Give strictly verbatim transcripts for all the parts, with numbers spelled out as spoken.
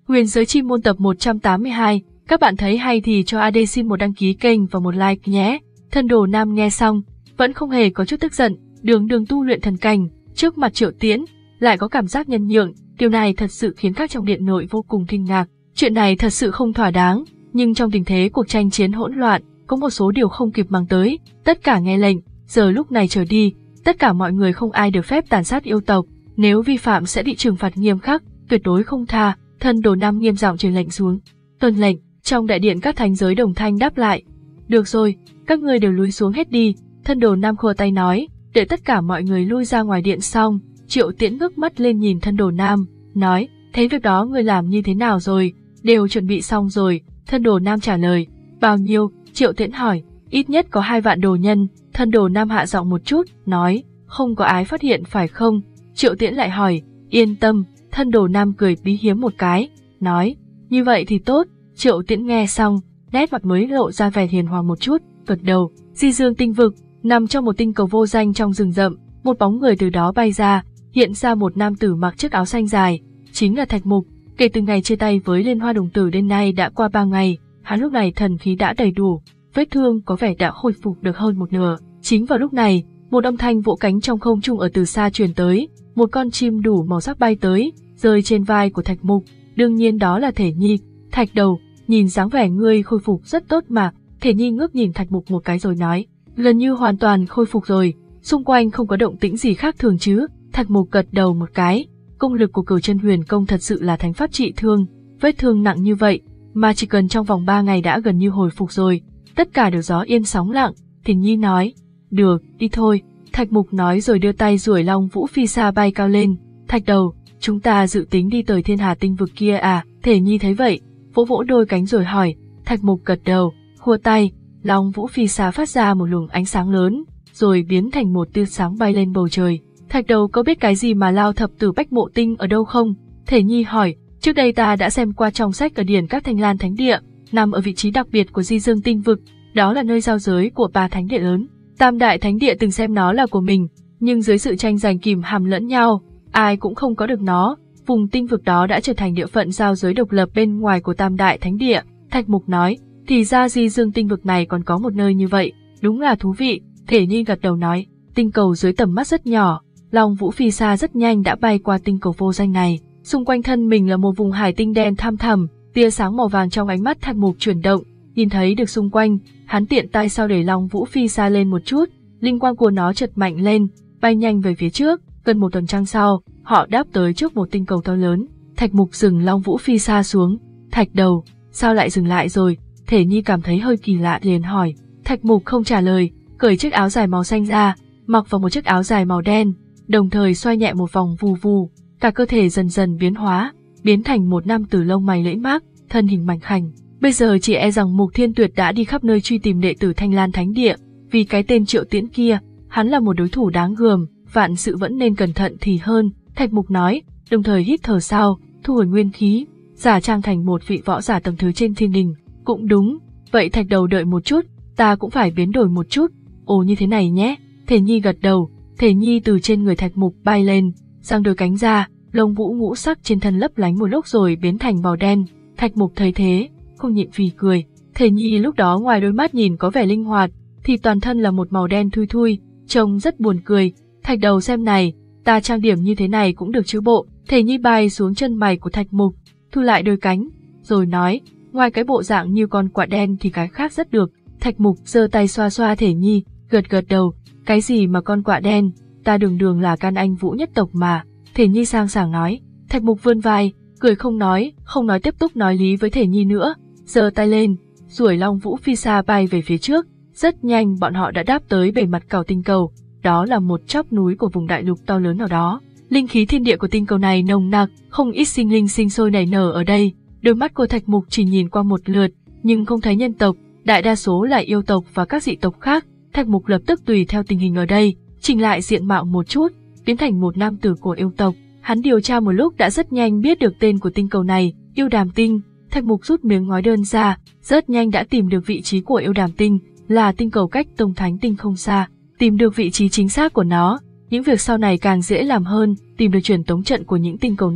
Huyền giới chi môn tập một trăm tám mươi hai, các bạn thấy hay thì cho a đê xin một đăng ký kênh và một like nhé. Thân Đồ Nam nghe xong, vẫn không hề có chút tức giận, đường đường tu luyện thần cảnh, trước mặt Triệu Tiễn, lại có cảm giác nhân nhượng, điều này thật sự khiến các trong điện nội vô cùng kinh ngạc. Chuyện này thật sự không thỏa đáng, nhưng trong tình thế cuộc tranh chiến hỗn loạn, có một số điều không kịp mang tới, tất cả nghe lệnh, giờ lúc này trở đi, tất cả mọi người không ai được phép tàn sát yêu tộc, nếu vi phạm sẽ bị trừng phạt nghiêm khắc, tuyệt đối không tha. Thân Đồ Nam nghiêm giọng truyền lệnh xuống. Tuân lệnh. Trong đại điện các thánh giới đồng thanh đáp lại. Được rồi, các ngươi đều lùi xuống hết đi. Thân Đồ Nam khua tay nói. Để tất cả mọi người lui ra ngoài điện xong, Triệu Tiễn ngước mắt lên nhìn Thân Đồ Nam, nói, thế việc đó ngươi làm như thế nào rồi? Đều chuẩn bị xong rồi. Thân Đồ Nam trả lời. Bao nhiêu? Triệu Tiễn hỏi. Ít nhất có hai vạn đồ nhân. Thân Đồ Nam hạ giọng một chút, nói, không có ai phát hiện phải không? Triệu Tiễn lại hỏi, yên tâm. Thân Đồ Nam cười bí hiếm một cái, nói, như vậy thì tốt. Triệu Tiễn nghe xong, nét mặt mới lộ ra vẻ hiền hòa một chút, gật đầu. Di Dương tinh vực, nằm trong một tinh cầu vô danh trong rừng rậm, một bóng người từ đó bay ra, hiện ra một nam tử mặc chiếc áo xanh dài, chính là Thạch Mục. Kể từ ngày chia tay với Liên Hoa Đồng Tử đến nay đã qua ba ngày, hắn lúc này thần khí đã đầy đủ, vết thương có vẻ đã khôi phục được hơn một nửa. Chính vào lúc này, một âm thanh vỗ cánh trong không trung ở từ xa truyền tới, một con chim đủ màu sắc bay tới, rơi trên vai của Thạch Mục, đương nhiên đó là Thể Nhi. Thạch đầu, nhìn dáng vẻ ngươi khôi phục rất tốt mà. Thể Nhi ngước nhìn Thạch Mục một cái rồi nói, gần như hoàn toàn khôi phục rồi, xung quanh không có động tĩnh gì khác thường chứ? Thạch Mục gật đầu một cái, công lực của Cửu Chân Huyền Công thật sự là thánh pháp trị thương, vết thương nặng như vậy mà chỉ cần trong vòng ba ngày đã gần như hồi phục rồi. Tất cả đều gió yên sóng lặng. Thể Nhi nói, được, đi thôi. Thạch Mục nói rồi đưa tay duỗi Long Vũ Phi Sa bay cao lên. Thạch đầu, chúng ta dự tính đi tới Thiên Hà tinh vực kia à? Thể Nhi thấy vậy, vỗ vỗ đôi cánh rồi hỏi. Thạch Mục gật đầu, khua tay, Long Vũ Phi Sa phát ra một luồng ánh sáng lớn, rồi biến thành một tia sáng bay lên bầu trời. Thạch đầu có biết cái gì mà Lao Thập Tử Bách Mộ Tinh ở đâu không? Thể Nhi hỏi, trước đây ta đã xem qua trong sách ở điển các Thanh Lan Thánh Địa, nằm ở vị trí đặc biệt của Di Dương tinh vực, đó là nơi giao giới của ba thánh địa lớn. Tam Đại Thánh Địa từng xem nó là của mình, nhưng dưới sự tranh giành kìm hàm lẫn nhau, ai cũng không có được nó. Vùng tinh vực đó đã trở thành địa phận giao giới độc lập bên ngoài của Tam Đại Thánh Địa. Thạch Mục nói, thì ra Di Dương tinh vực này còn có một nơi như vậy, đúng là thú vị. Thể Nhi gật đầu nói, tinh cầu dưới tầm mắt rất nhỏ, Long Vũ Phi Sa rất nhanh đã bay qua tinh cầu vô danh này. Xung quanh thân mình là một vùng hải tinh đen thăm thẳm, tia sáng màu vàng trong ánh mắt Thạch Mục chuyển động, nhìn thấy được xung quanh, hắn tiện tay sau đẩy Long Vũ Phi Sa lên một chút, linh quang của nó chợt mạnh lên, bay nhanh về phía trước. Gần một tuần trăng sau, họ đáp tới trước một tinh cầu to lớn. Thạch Mục dừng Long Vũ Phi Sa xuống. Thạch đầu, sao lại dừng lại rồi? Thể Nhi cảm thấy hơi kỳ lạ liền hỏi. Thạch Mục không trả lời, cởi chiếc áo dài màu xanh ra, mặc vào một chiếc áo dài màu đen, đồng thời xoay nhẹ một vòng vù vù, cả cơ thể dần dần biến hóa, biến thành một nam tử lông mày lẫy mác, thân hình mảnh khảnh. Bây giờ chỉ e rằng Mục Thiên Tuyệt đã đi khắp nơi truy tìm đệ tử Thanh Lan Thánh Địa, vì cái tên Triệu Tiễn kia, hắn là một đối thủ đáng gờm, vạn sự vẫn nên cẩn thận thì hơn. Thạch Mục nói, đồng thời hít thở sâu, thu hồi nguyên khí, giả trang thành một vị võ giả tầng thứ trên thiên đình. Cũng đúng, vậy Thạch đầu đợi một chút, ta cũng phải biến đổi một chút. Ồ, như thế này nhé. Thể Nhi gật đầu. Thể Nhi từ trên người Thạch Mục bay lên, giang đôi cánh ra, lông vũ ngũ sắc trên thân lấp lánh một lúc rồi biến thành màu đen. Thạch Mục thấy thế, không nhịn phì cười. Thể Nhi lúc đó ngoài đôi mắt nhìn có vẻ linh hoạt, thì toàn thân là một màu đen thui thui, trông rất buồn cười. Thạch đầu xem này, ta trang điểm như thế này cũng được chứ bộ. Thể Nhi bay xuống chân mày của Thạch Mục, thu lại đôi cánh, rồi nói, ngoài cái bộ dạng như con quạ đen thì cái khác rất được. Thạch Mục giơ tay xoa xoa Thể Nhi, gật gật đầu, cái gì mà con quạ đen, ta đường đường là can anh vũ nhất tộc mà. Thể Nhi sang sảng nói. Thạch Mục vươn vai, cười không nói, không nói tiếp tục nói lý với Thể Nhi nữa, giơ tay lên, duỗi Long Vũ Phi Sa bay về phía trước. Rất nhanh bọn họ đã đáp tới bề mặt cầu tinh cầu, đó là một chóp núi của vùng đại lục to lớn nào đó. Linh khí thiên địa của tinh cầu này nồng nặc, không ít sinh linh sinh sôi nảy nở ở đây. Đôi mắt của Thạch Mục chỉ nhìn qua một lượt, nhưng không thấy nhân tộc, đại đa số là yêu tộc và các dị tộc khác. Thạch Mục lập tức tùy theo tình hình ở đây, chỉnh lại diện mạo một chút, biến thành một nam tử của yêu tộc. Hắn điều tra một lúc đã rất nhanh biết được tên của tinh cầu này, Yêu Đàm Tinh. Thạch Mục rút miếng ngói đơn ra, rất nhanh đã tìm được vị trí của Yêu Đàm Tinh, là tinh cầu cách Tông Thánh Tinh không xa. Tìm được vị trí chính xác của nó, những việc sau này càng dễ làm hơn, tìm được truyền tống trận của những tinh cầu này,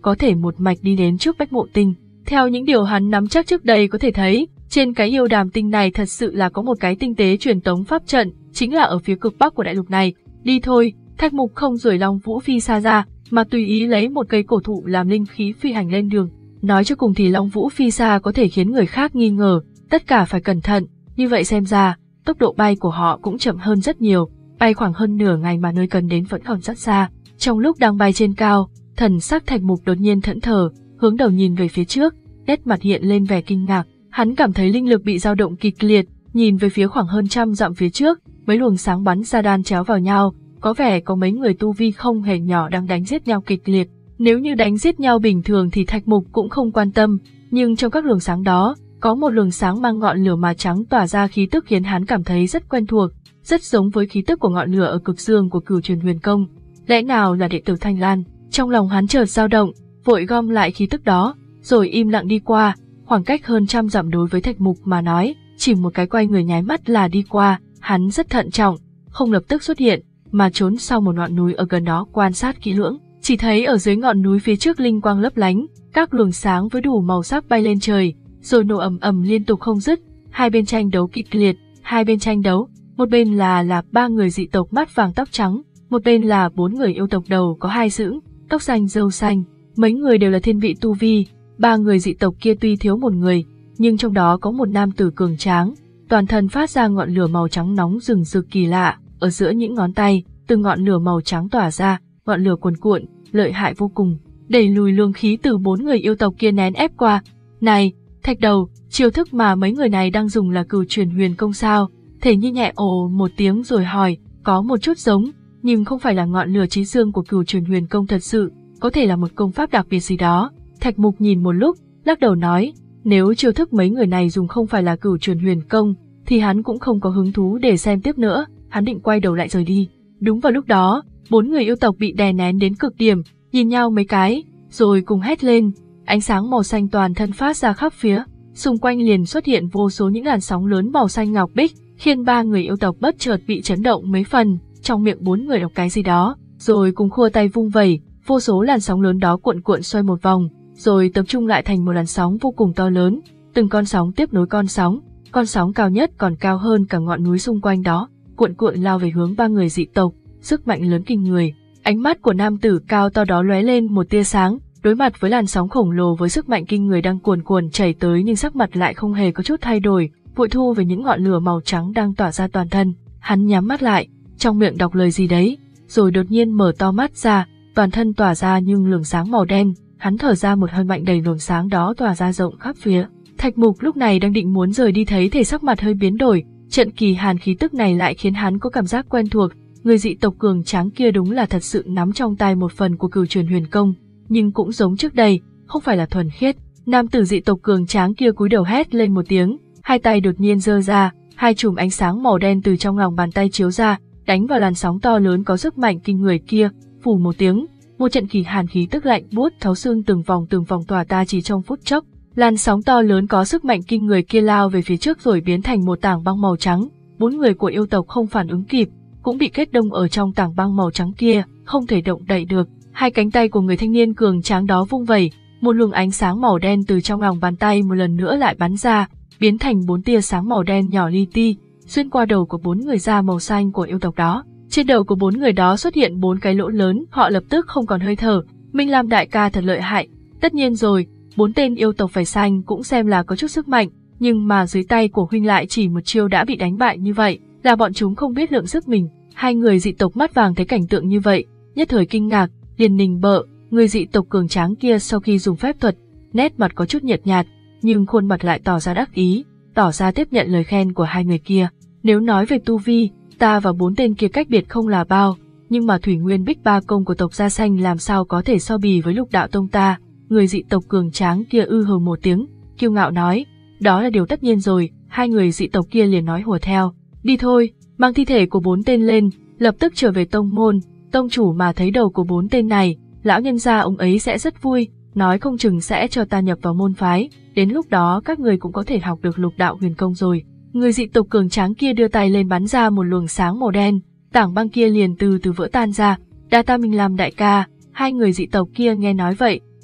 có thể một mạch đi đến trước Bách Mộ Tinh. Theo những điều hắn nắm chắc trước đây có thể thấy, trên cái yêu đàm tinh này thật sự là có một cái tinh tế truyền tống pháp trận, chính là ở phía cực bắc của đại lục này. Đi thôi, Thạch Mục không đuổi Long Vũ Phi xa ra, mà tùy ý lấy một cây cổ thụ làm linh khí phi hành lên đường. Nói cho cùng thì Long Vũ Phi xa có thể khiến người khác nghi ngờ, tất cả phải cẩn thận, như vậy xem ra, tốc độ bay của họ cũng chậm hơn rất nhiều, bay khoảng hơn nửa ngày mà nơi cần đến vẫn còn rất xa. Trong lúc đang bay trên cao, thần sắc Thạch Mục đột nhiên thẫn thờ, hướng đầu nhìn về phía trước, nét mặt hiện lên vẻ kinh ngạc, hắn cảm thấy linh lực bị dao động kịch liệt, nhìn về phía khoảng hơn trăm dặm phía trước, mấy luồng sáng bắn ra đan chéo vào nhau, có vẻ có mấy người tu vi không hề nhỏ đang đánh giết nhau kịch liệt. Nếu như đánh giết nhau bình thường thì Thạch Mục cũng không quan tâm, nhưng trong các luồng sáng đó, có một luồng sáng mang ngọn lửa màu trắng tỏa ra khí tức khiến hắn cảm thấy rất quen thuộc, rất giống với khí tức của ngọn lửa ở cực dương của Cửu Truyền Huyền Công. Lẽ nào là đệ tử Thanh Lan? Trong lòng hắn chợt dao động, vội gom lại khí tức đó, rồi im lặng đi qua. Khoảng cách hơn trăm dặm đối với Thạch Mục mà nói, chỉ một cái quay người nháy mắt là đi qua. Hắn rất thận trọng, không lập tức xuất hiện, mà trốn sau một ngọn núi ở gần đó quan sát kỹ lưỡng. Chỉ thấy ở dưới ngọn núi phía trước linh quang lấp lánh, các luồng sáng với đủ màu sắc bay lên trời, rồi nổ ầm ầm liên tục không dứt. Hai bên tranh đấu kịch liệt, hai bên tranh đấu, một bên là là ba người dị tộc mắt vàng tóc trắng, một bên là bốn người yêu tộc đầu có hai sừng, tóc xanh râu xanh. Mấy người đều là thiên vị tu vi, ba người dị tộc kia tuy thiếu một người, nhưng trong đó có một nam tử cường tráng, toàn thân phát ra ngọn lửa màu trắng nóng rừng rực kỳ lạ, ở giữa những ngón tay, từng ngọn lửa màu trắng tỏa ra, ngọn lửa cuồn cuộn, lợi hại vô cùng, đẩy lùi lương khí từ bốn người yêu tộc kia nén ép qua. Này, Thạch Đầu, chiêu thức mà mấy người này đang dùng là Cửu Truyền Huyền Công sao? Thể Nhi nhẹ ồ một tiếng rồi hỏi, có một chút giống, nhưng không phải là ngọn lửa chí dương của Cửu Truyền Huyền Công thật sự, có thể là một công pháp đặc biệt gì đó. Thạch Mục nhìn một lúc, lắc đầu nói, nếu chiêu thức mấy người này dùng không phải là Cửu Truyền Huyền Công, thì hắn cũng không có hứng thú để xem tiếp nữa, hắn định quay đầu lại rời đi. Đúng vào lúc đó, bốn người yêu tộc bị đè nén đến cực điểm, nhìn nhau mấy cái, rồi cùng hét lên, ánh sáng màu xanh toàn thân phát ra khắp phía, xung quanh liền xuất hiện vô số những làn sóng lớn màu xanh ngọc bích, khiến ba người yêu tộc bất chợt bị chấn động mấy phần, trong miệng bốn người đọc cái gì đó, rồi cùng khua tay vung vẩy, vô số làn sóng lớn đó cuộn cuộn xoay một vòng, rồi tập trung lại thành một làn sóng vô cùng to lớn, từng con sóng tiếp nối con sóng, con sóng cao nhất còn cao hơn cả ngọn núi xung quanh đó, cuộn cuộn lao về hướng ba người dị tộc, sức mạnh lớn kinh người. Ánh mắt của nam tử cao to đó lóe lên một tia sáng, đối mặt với làn sóng khổng lồ với sức mạnh kinh người đang cuồn cuộn chảy tới, nhưng sắc mặt lại không hề có chút thay đổi, vội thu về những ngọn lửa màu trắng đang tỏa ra toàn thân. Hắn nhắm mắt lại, trong miệng đọc lời gì đấy, rồi đột nhiên mở to mắt ra, toàn thân tỏa ra những luồng sáng màu đen. Hắn thở ra một hơi mạnh, đầy luồng sáng đó tỏa ra rộng khắp phía. Thạch Mục lúc này đang định muốn rời đi, thấy thể sắc mặt hơi biến đổi, trận kỳ hàn khí tức này lại khiến hắn có cảm giác quen thuộc. Người dị tộc cường tráng kia đúng là thật sự nắm trong tay một phần của Cửu Truyền Huyền Công, nhưng cũng giống trước đây, không phải là thuần khiết. Nam tử dị tộc cường tráng kia cúi đầu hét lên một tiếng, hai tay đột nhiên giơ ra, hai chùm ánh sáng màu đen từ trong lòng bàn tay chiếu ra, đánh vào làn sóng to lớn có sức mạnh kinh người kia. Phù một tiếng, một trận kỳ hàn khí tức lạnh buốt thấu xương từng vòng từng vòng tỏa ta chỉ trong phút chốc. Làn sóng to lớn có sức mạnh kinh người kia lao về phía trước rồi biến thành một tảng băng màu trắng. Bốn người của yêu tộc không phản ứng kịp, cũng bị kết đông ở trong tảng băng màu trắng kia, không thể động đậy được. Hai cánh tay của người thanh niên cường tráng đó vung vẩy, một luồng ánh sáng màu đen từ trong lòng bàn tay một lần nữa lại bắn ra, biến thành bốn tia sáng màu đen nhỏ li ti, xuyên qua đầu của bốn người da màu xanh của yêu tộc đó. Trên đầu của bốn người đó xuất hiện bốn cái lỗ lớn, họ lập tức không còn hơi thở. Minh Lam đại ca thật lợi hại. Tất nhiên rồi, bốn tên yêu tộc vảy xanh cũng xem là có chút sức mạnh, nhưng mà dưới tay của huynh lại chỉ một chiêu đã bị đánh bại như vậy, là bọn chúng không biết lượng sức mình. Hai người dị tộc mắt vàng thấy cảnh tượng như vậy, nhất thời kinh ngạc, liền nình bợ. Người dị tộc cường tráng kia sau khi dùng phép thuật, nét mặt có chút nhợt nhạt, nhưng khuôn mặt lại tỏ ra đắc ý, tỏ ra tiếp nhận lời khen của hai người kia. Nếu nói về tu vi, ta và bốn tên kia cách biệt không là bao, nhưng mà Thủy Nguyên Bích Ba Công của tộc Da Xanh làm sao có thể so bì với Lục Đạo Tông ta. Người dị tộc cường tráng kia ư hừ một tiếng, kiêu ngạo nói, đó là điều tất nhiên rồi. Hai người dị tộc kia liền nói hùa theo, đi thôi, mang thi thể của bốn tên lên, lập tức trở về tông môn. Tông chủ mà thấy đầu của bốn tên này, lão nhân gia ông ấy sẽ rất vui, nói không chừng sẽ cho ta nhập vào môn phái, đến lúc đó các người cũng có thể học được Lục Đạo Huyền Công rồi. Người dị tộc cường tráng kia đưa tay lên bắn ra một luồng sáng màu đen, tảng băng kia liền từ từ vỡ tan ra. Đa ta Minh Lam đại ca. Hai người dị tộc kia nghe nói vậy,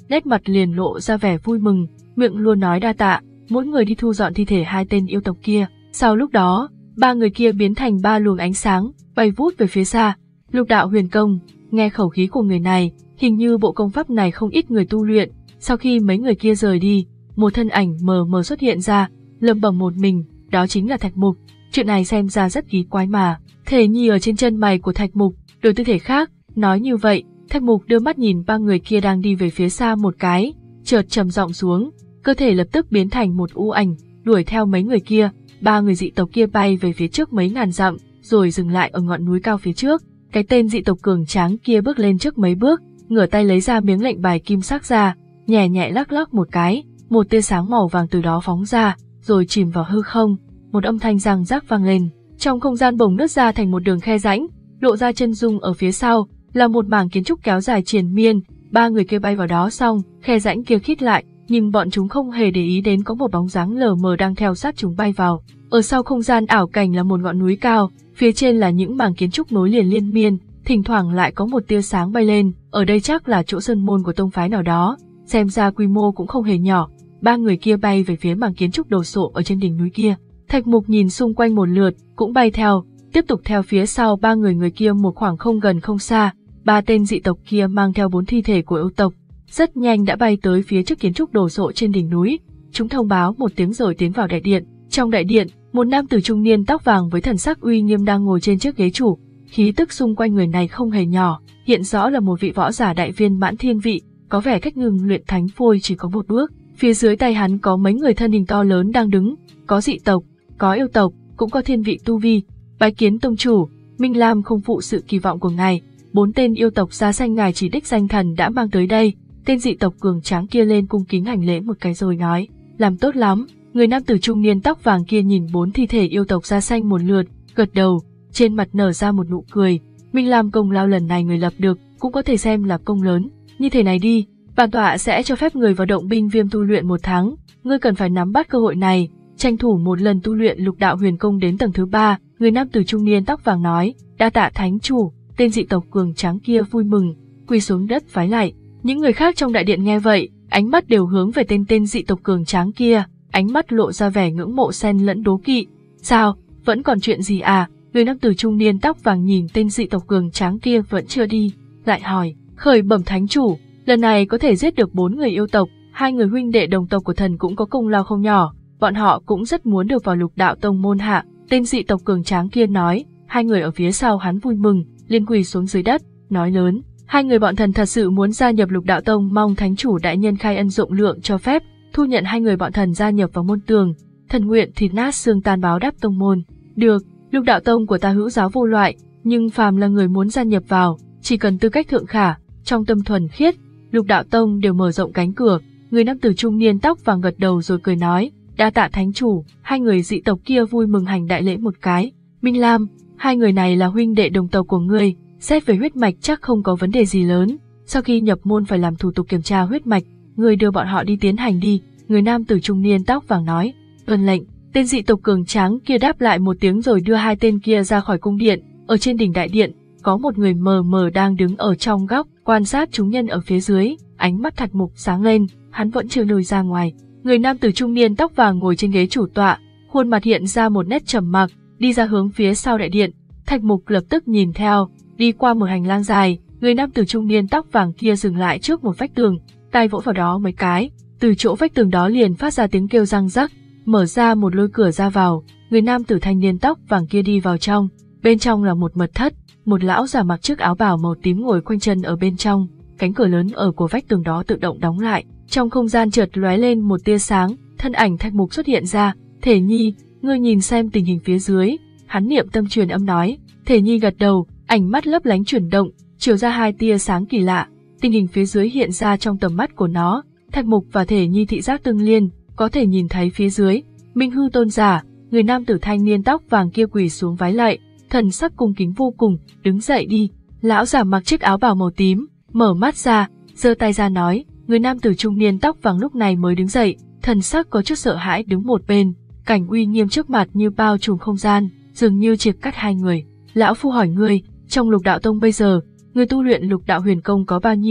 nét mặt liền lộ ra vẻ vui mừng, miệng luôn nói đa tạ, mỗi người đi thu dọn thi thể hai tên yêu tộc kia. Sau lúc đó, ba người kia biến thành ba luồng ánh sáng, bay vút về phía xa. Lục đạo huyền công, nghe khẩu khí của người này, hình như bộ công pháp này không ít người tu luyện. Sau khi mấy người kia rời đi, một thân ảnh mờ mờ xuất hiện ra, lẩm bẩm một mình, đó chính là Thạch Mục. Chuyện này xem ra rất kỳ quái mà. Thể Nhi ở trên chân mày của Thạch Mục, đổi tư thể khác, nói như vậy. Thạch Mục đưa mắt nhìn ba người kia đang đi về phía xa một cái, chợt trầm giọng xuống, cơ thể lập tức biến thành một u ảnh, đuổi theo mấy người kia. Ba người dị tộc kia bay về phía trước mấy ngàn dặm, rồi dừng lại ở ngọn núi cao phía trước. Cái tên dị tộc cường tráng kia bước lên trước mấy bước, ngửa tay lấy ra miếng lệnh bài kim sắc ra, nhẹ nhẹ lắc lắc một cái, một tia sáng màu vàng từ đó phóng ra, rồi chìm vào hư không. Một âm thanh răng rắc vang lên, trong không gian bồng nứt ra thành một đường khe rãnh, lộ ra chân dung ở phía sau là một mảng kiến trúc kéo dài triền miên. Ba người kia bay vào đó xong, khe rãnh kia khít lại, nhưng bọn chúng không hề để ý đến có một bóng dáng lờ mờ đang theo sát chúng bay vào. Ở sau không gian ảo cảnh là một ngọn núi cao, phía trên là những mảng kiến trúc nối liền liên miên, thỉnh thoảng lại có một tia sáng bay lên. Ở đây chắc là chỗ sơn môn của tông phái nào đó, xem ra quy mô cũng không hề nhỏ. Ba người kia bay về phía mảng kiến trúc đồ sộ ở trên đỉnh núi kia. Thạch Mục nhìn xung quanh một lượt, cũng bay theo, tiếp tục theo phía sau ba người người kia một khoảng không gần không xa. Ba tên dị tộc kia mang theo bốn thi thể của yêu tộc, rất nhanh đã bay tới phía trước kiến trúc đồ sộ trên đỉnh núi. Chúng thông báo một tiếng rồi tiến vào đại điện. Trong đại điện, một nam tử trung niên tóc vàng với thần sắc uy nghiêm đang ngồi trên chiếc ghế chủ. Khí tức xung quanh người này không hề nhỏ, hiện rõ là một vị võ giả đại viên mãn thiên vị, có vẻ cách ngừng luyện thánh phôi chỉ có một bước. Phía dưới tay hắn có mấy người thân hình to lớn đang đứng, có dị tộc, có yêu tộc, cũng có thiên vị tu vi. Bái kiến tông chủ. Minh Lam không phụ sự kỳ vọng của ngài. Bốn tên yêu tộc da xanh ngài chỉ đích danh thần đã mang tới đây. Tên dị tộc cường tráng kia lên cung kính hành lễ một cái rồi nói, làm tốt lắm. Người nam tử trung niên tóc vàng kia nhìn bốn thi thể yêu tộc da xanh một lượt, gật đầu, trên mặt nở ra một nụ cười. Minh Lam công lao lần này người lập được, cũng có thể xem là công lớn. Như thế này đi, bản tọa sẽ cho phép người vào động binh viêm tu luyện một tháng. Ngươi cần phải nắm bắt cơ hội này, tranh thủ một lần tu luyện lục đạo huyền công đến tầng thứ ba. Người nam tử trung niên tóc vàng nói, đa tạ thánh chủ. Tên dị tộc cường tráng kia vui mừng, quỳ xuống đất vái lạy. Những người khác trong đại điện nghe vậy, ánh mắt đều hướng về tên tên dị tộc cường tráng kia, ánh mắt lộ ra vẻ ngưỡng mộ xen lẫn đố kỵ. Sao, vẫn còn chuyện gì à? Người nam tử trung niên tóc vàng nhìn tên dị tộc cường tráng kia vẫn chưa đi, lại hỏi, khởi bẩm thánh chủ, lần này có thể giết được bốn người yêu tộc, hai người huynh đệ đồng tộc của thần cũng có công lao không nhỏ, bọn họ cũng rất muốn được vào lục đạo tông môn hạ. Tên dị tộc cường tráng kia nói. Hai người ở phía sau hắn vui mừng, liền quỳ xuống dưới đất, nói lớn, hai người bọn thần thật sự muốn gia nhập lục đạo tông, mong thánh chủ đại nhân khai ân rộng lượng cho phép, thu nhận hai người bọn thần gia nhập vào môn tường, thần nguyện thịt nát xương tan báo đáp tông môn. Được, lục đạo tông của ta hữu giáo vô loại, nhưng phàm là người muốn gia nhập vào, chỉ cần tư cách thượng khả, trong tâm thuần khiết, lục đạo tông đều mở rộng cánh cửa. Người nam tử trung niên tóc vàng gật đầu rồi cười nói, đa tạ thánh chủ. Hai người dị tộc kia vui mừng hành đại lễ một cái. Minh Lam, hai người này là huynh đệ đồng tộc của ngươi, xét về huyết mạch chắc không có vấn đề gì lớn. Sau khi nhập môn phải làm thủ tục kiểm tra huyết mạch, ngươi đưa bọn họ đi tiến hành đi. Người nam tử trung niên tóc vàng nói, tuân lệnh. Tên dị tộc cường tráng kia đáp lại một tiếng rồi đưa hai tên kia ra khỏi cung điện. Ở trên đỉnh đại điện, có một người mờ mờ đang đứng ở trong góc, quan sát chúng nhân ở phía dưới. Ánh mắt Thạch Mục sáng lên, hắn vẫn chưa lùi ra ngoài. Người nam tử trung niên tóc vàng ngồi trên ghế chủ tọa, khuôn mặt hiện ra một nét trầm mặc, đi ra hướng phía sau đại điện. Thạch Mục lập tức nhìn theo, đi qua một hành lang dài, người nam tử trung niên tóc vàng kia dừng lại trước một vách tường, tay vỗ vào đó mấy cái, từ chỗ vách tường đó liền phát ra tiếng kêu răng rắc, mở ra một lối cửa ra vào. Người nam tử thanh niên tóc vàng kia đi vào trong, bên trong là một mật thất, một lão già mặc chiếc áo bào màu tím ngồi khoanh chân ở bên trong. Cánh cửa lớn ở của vách tường đó tự động đóng lại, trong không gian chợt lóe lên một tia sáng, thân ảnh Thạch Mục xuất hiện ra. Thể Nhi, ngươi nhìn xem tình hình phía dưới. Hắn niệm tâm truyền âm nói. Thể Nhi gật đầu, ánh mắt lấp lánh chuyển động, chiếu ra hai tia sáng kỳ lạ. Tình hình phía dưới hiện ra trong tầm mắt của nó. Thạch Mục và Thể Nhi thị giác tương liên, có thể nhìn thấy phía dưới. Minh Hư tôn giả, người nam tử thanh niên tóc vàng kia quỳ xuống vái lạy, thần sắc cung kính vô cùng. Đứng dậy đi. Lão già mặc chiếc áo bào màu tím, mở mắt ra, giơ tay ra nói. Người nam tử trung niên tóc vàng lúc này mới đứng dậy, thần sắc có chút sợ hãi đứng một bên. Cảnh uy nghiêm trước mặt như bao trùm không gian, dường như chia cắt hai người. Lão phu hỏi ngươi, trong lục đạo tông bây giờ, người tu luyện lục đạo huyền công có bao nhiêu?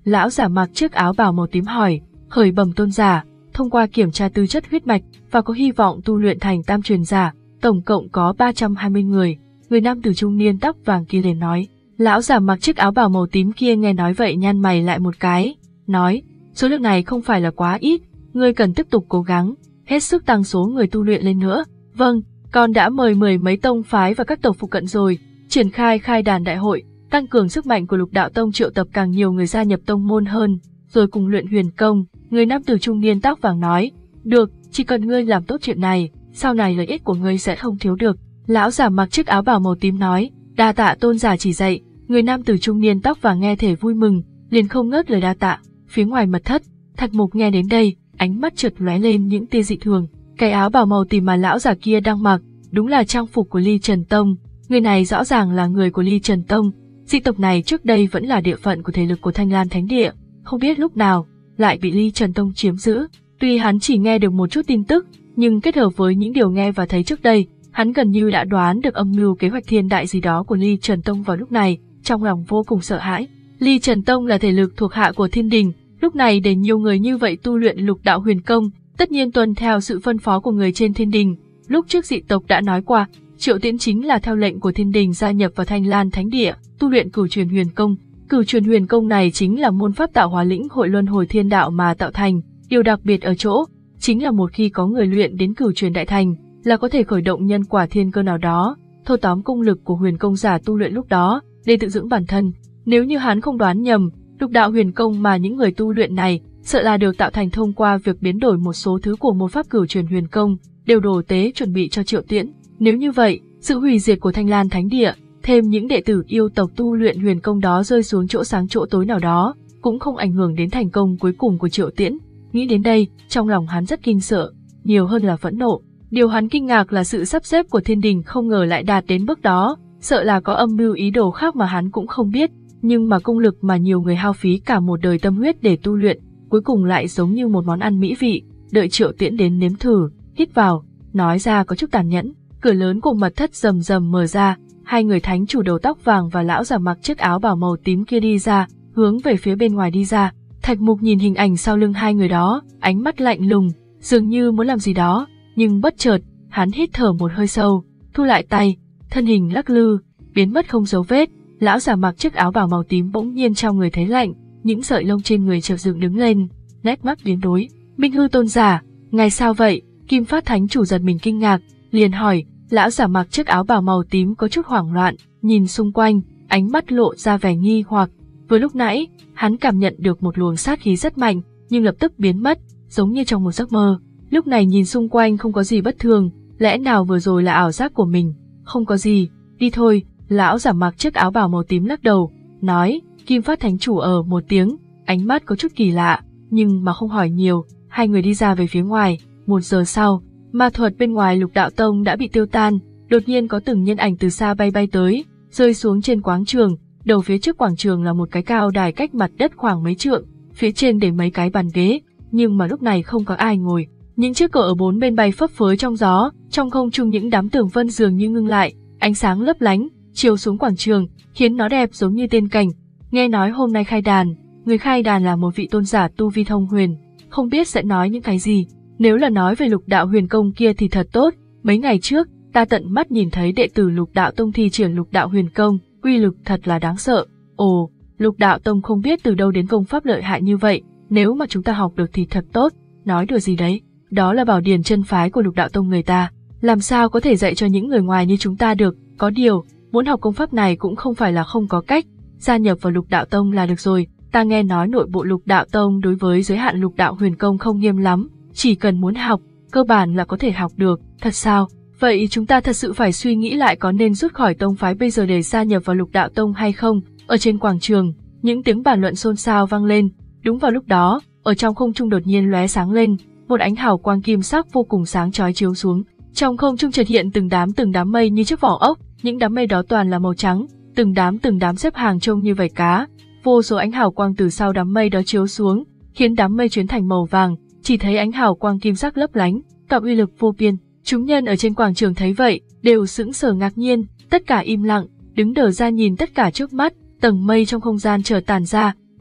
Lão giả mặc chiếc áo bào màu tím hỏi, khởi bẩm tôn giả, thông qua kiểm tra tư chất huyết mạch và có hy vọng tu luyện thành tam truyền giả, tổng cộng có ba trăm hai mươi người. Người nam tử trung niên tóc vàng kia liền nói. Lão giả mặc chiếc áo bào màu tím kia nghe nói vậy nhăn mày lại một cái, nói, số lượng này không phải là quá ít, ngươi cần tiếp tục cố gắng, hết sức tăng số người tu luyện lên nữa. Vâng, con đã mời mười mấy tông phái và các tộc phụ cận rồi, triển khai khai đàn đại hội, tăng cường sức mạnh của Lục Đạo Tông, triệu tập càng nhiều người gia nhập tông môn hơn, rồi cùng luyện huyền công. Người nam tử trung niên tóc vàng nói, được, chỉ cần ngươi làm tốt chuyện này, sau này lợi ích của ngươi sẽ không thiếu được. Lão giả mặc chiếc áo bào màu tím nói, đa tạ tôn giả chỉ dạy. Người nam tử trung niên tóc vàng nghe thể vui mừng, liền không ngớt lời đa tạ. Phía ngoài mật thất, Thạch Mục nghe đến đây, ánh mắt chợt lóe lên những tia dị thường. Cái áo bào màu tím mà lão giả kia đang mặc, đúng là trang phục của Ly Trần Tông. Người này rõ ràng là người của Ly Trần Tông. Dị tộc này trước đây vẫn là địa phận của thế lực của Thanh Lan Thánh Địa, không biết lúc nào lại bị Ly Trần Tông chiếm giữ. Tuy hắn chỉ nghe được một chút tin tức, nhưng kết hợp với những điều nghe và thấy trước đây, hắn gần như đã đoán được âm mưu kế hoạch thiên đại gì đó của Ly Trần Tông vào lúc này, trong lòng vô cùng sợ hãi. Ly Trần Tông là thể lực thuộc hạ của Thiên Đình, lúc này để nhiều người như vậy tu luyện lục đạo huyền công, tất nhiên tuân theo sự phân phó của người trên Thiên Đình. Lúc trước dị tộc đã nói qua, Triệu Tiễn chính là theo lệnh của Thiên Đình gia nhập vào Thanh Lan Thánh Địa, tu luyện cửu truyền huyền công. Cửu truyền huyền công này chính là môn pháp tạo hóa lĩnh hội luân hồi thiên đạo mà tạo thành. Điều đặc biệt ở chỗ, chính là một khi có người luyện đến cửu truyền đại thành, là có thể khởi động nhân quả thiên cơ nào đó, thâu tóm công lực của huyền công giả tu luyện lúc đó, để tự dưỡng bản thân. Nếu như hắn không đoán nhầm, lục đạo huyền công mà những người tu luyện này sợ là được tạo thành thông qua việc biến đổi một số thứ của môn pháp cửu truyền huyền công, đều đổ tế chuẩn bị cho Triệu Tiễn. Nếu như vậy, sự hủy diệt của Thanh Lan Thánh Địa, thêm những đệ tử yêu tộc tu luyện huyền công đó rơi xuống chỗ sáng chỗ tối nào đó, cũng không ảnh hưởng đến thành công cuối cùng của Triệu Tiễn. Nghĩ đến đây, trong lòng hắn rất kinh sợ, nhiều hơn là phẫn nộ. Điều hắn kinh ngạc là sự sắp xếp của Thiên Đình không ngờ lại đạt đến bước đó, sợ là có âm mưu ý đồ khác mà hắn cũng không biết, nhưng mà công lực mà nhiều người hao phí cả một đời tâm huyết để tu luyện, cuối cùng lại giống như một món ăn mỹ vị, đợi Triệu Tiễn đến nếm thử, hít vào, nói ra có chút tàn nhẫn. Cửa lớn của mật thất rầm rầm mở ra, hai người thánh chủ đầu tóc vàng và lão giả mặc chiếc áo bào màu tím kia đi ra, hướng về phía bên ngoài đi ra. Thạch Mục nhìn hình ảnh sau lưng hai người đó, ánh mắt lạnh lùng, dường như muốn làm gì đó, nhưng bất chợt, hắn hít thở một hơi sâu, thu lại tay, thân hình lắc lư, biến mất không dấu vết. Lão giả mặc chiếc áo bào màu tím bỗng nhiên trong người thấy lạnh, những sợi lông trên người chợt dựng đứng lên, nét mắt biến đổi. Minh Hư tôn giả, ngài sao vậy? Kim Phát thánh chủ giật mình kinh ngạc, liền hỏi. Lão giả mặc chiếc áo bào màu tím có chút hoảng loạn, nhìn xung quanh, ánh mắt lộ ra vẻ nghi hoặc. Vừa lúc nãy, hắn cảm nhận được một luồng sát khí rất mạnh, nhưng lập tức biến mất, giống như trong một giấc mơ. Lúc này nhìn xung quanh không có gì bất thường, lẽ nào vừa rồi là ảo giác của mình? Không có gì, đi thôi. Lão giả mặc chiếc áo bào màu tím lắc đầu, nói. Kim Phát thánh chủ ở một tiếng, ánh mắt có chút kỳ lạ, nhưng mà không hỏi nhiều. Hai người đi ra về phía ngoài. Một giờ sau, ma thuật bên ngoài Lục Đạo Tông đã bị tiêu tan, đột nhiên có từng nhân ảnh từ xa bay bay tới, rơi xuống trên quảng trường. Đầu phía trước quảng trường là một cái cao đài cách mặt đất khoảng mấy trượng, phía trên để mấy cái bàn ghế, nhưng mà lúc này không có ai ngồi. Những chiếc cờ ở bốn bên bay phấp phới trong gió, trong không trung những đám tường vân dường như ngưng lại, ánh sáng lấp lánh chiếu xuống quảng trường, khiến nó đẹp giống như tiên cảnh. Nghe nói hôm nay khai đàn, người khai đàn là một vị tôn giả tu vi thông huyền, không biết sẽ nói những cái gì. Nếu là nói về lục đạo huyền công kia thì thật tốt, mấy ngày trước, ta tận mắt nhìn thấy đệ tử Lục Đạo Tông thi triển lục đạo huyền công, uy lực thật là đáng sợ. Ồ, Lục Đạo Tông không biết từ đâu đến công pháp lợi hại như vậy, nếu mà chúng ta học được thì thật tốt. Nói đùa gì đấy, đó là bảo điển chân phái của Lục Đạo Tông người ta, làm sao có thể dạy cho những người ngoài như chúng ta được. Có điều, muốn học công pháp này cũng không phải là không có cách, gia nhập vào Lục Đạo Tông là được rồi. Ta nghe nói nội bộ Lục Đạo Tông đối với giới hạn lục đạo huyền công không nghiêm lắm, chỉ cần muốn học, cơ bản là có thể học được. Thật sao? Vậy chúng ta thật sự phải suy nghĩ lại có nên rút khỏi tông phái bây giờ để gia nhập vào Lục Đạo Tông hay không? Ở trên quảng trường, những tiếng bàn luận xôn xao vang lên. Đúng vào lúc đó, ở trong không trung đột nhiên lóe sáng lên, một ánh hào quang kim sắc vô cùng sáng chói chiếu xuống. Trong không trung chợt hiện từng đám từng đám mây như chiếc vỏ ốc, những đám mây đó toàn là màu trắng, từng đám từng đám xếp hàng trông như vảy cá. Vô số ánh hào quang từ sau đám mây đó chiếu xuống, khiến đám mây chuyển thành màu vàng, chỉ thấy ánh hào quang kim sắc lấp lánh, tạo uy lực vô biên. Chúng nhân ở trên quảng trường thấy vậy, đều sững sờ ngạc nhiên, tất cả im lặng, đứng đờ ra nhìn tất cả trước mắt. Tầng mây trong không gian chợt tàn ra,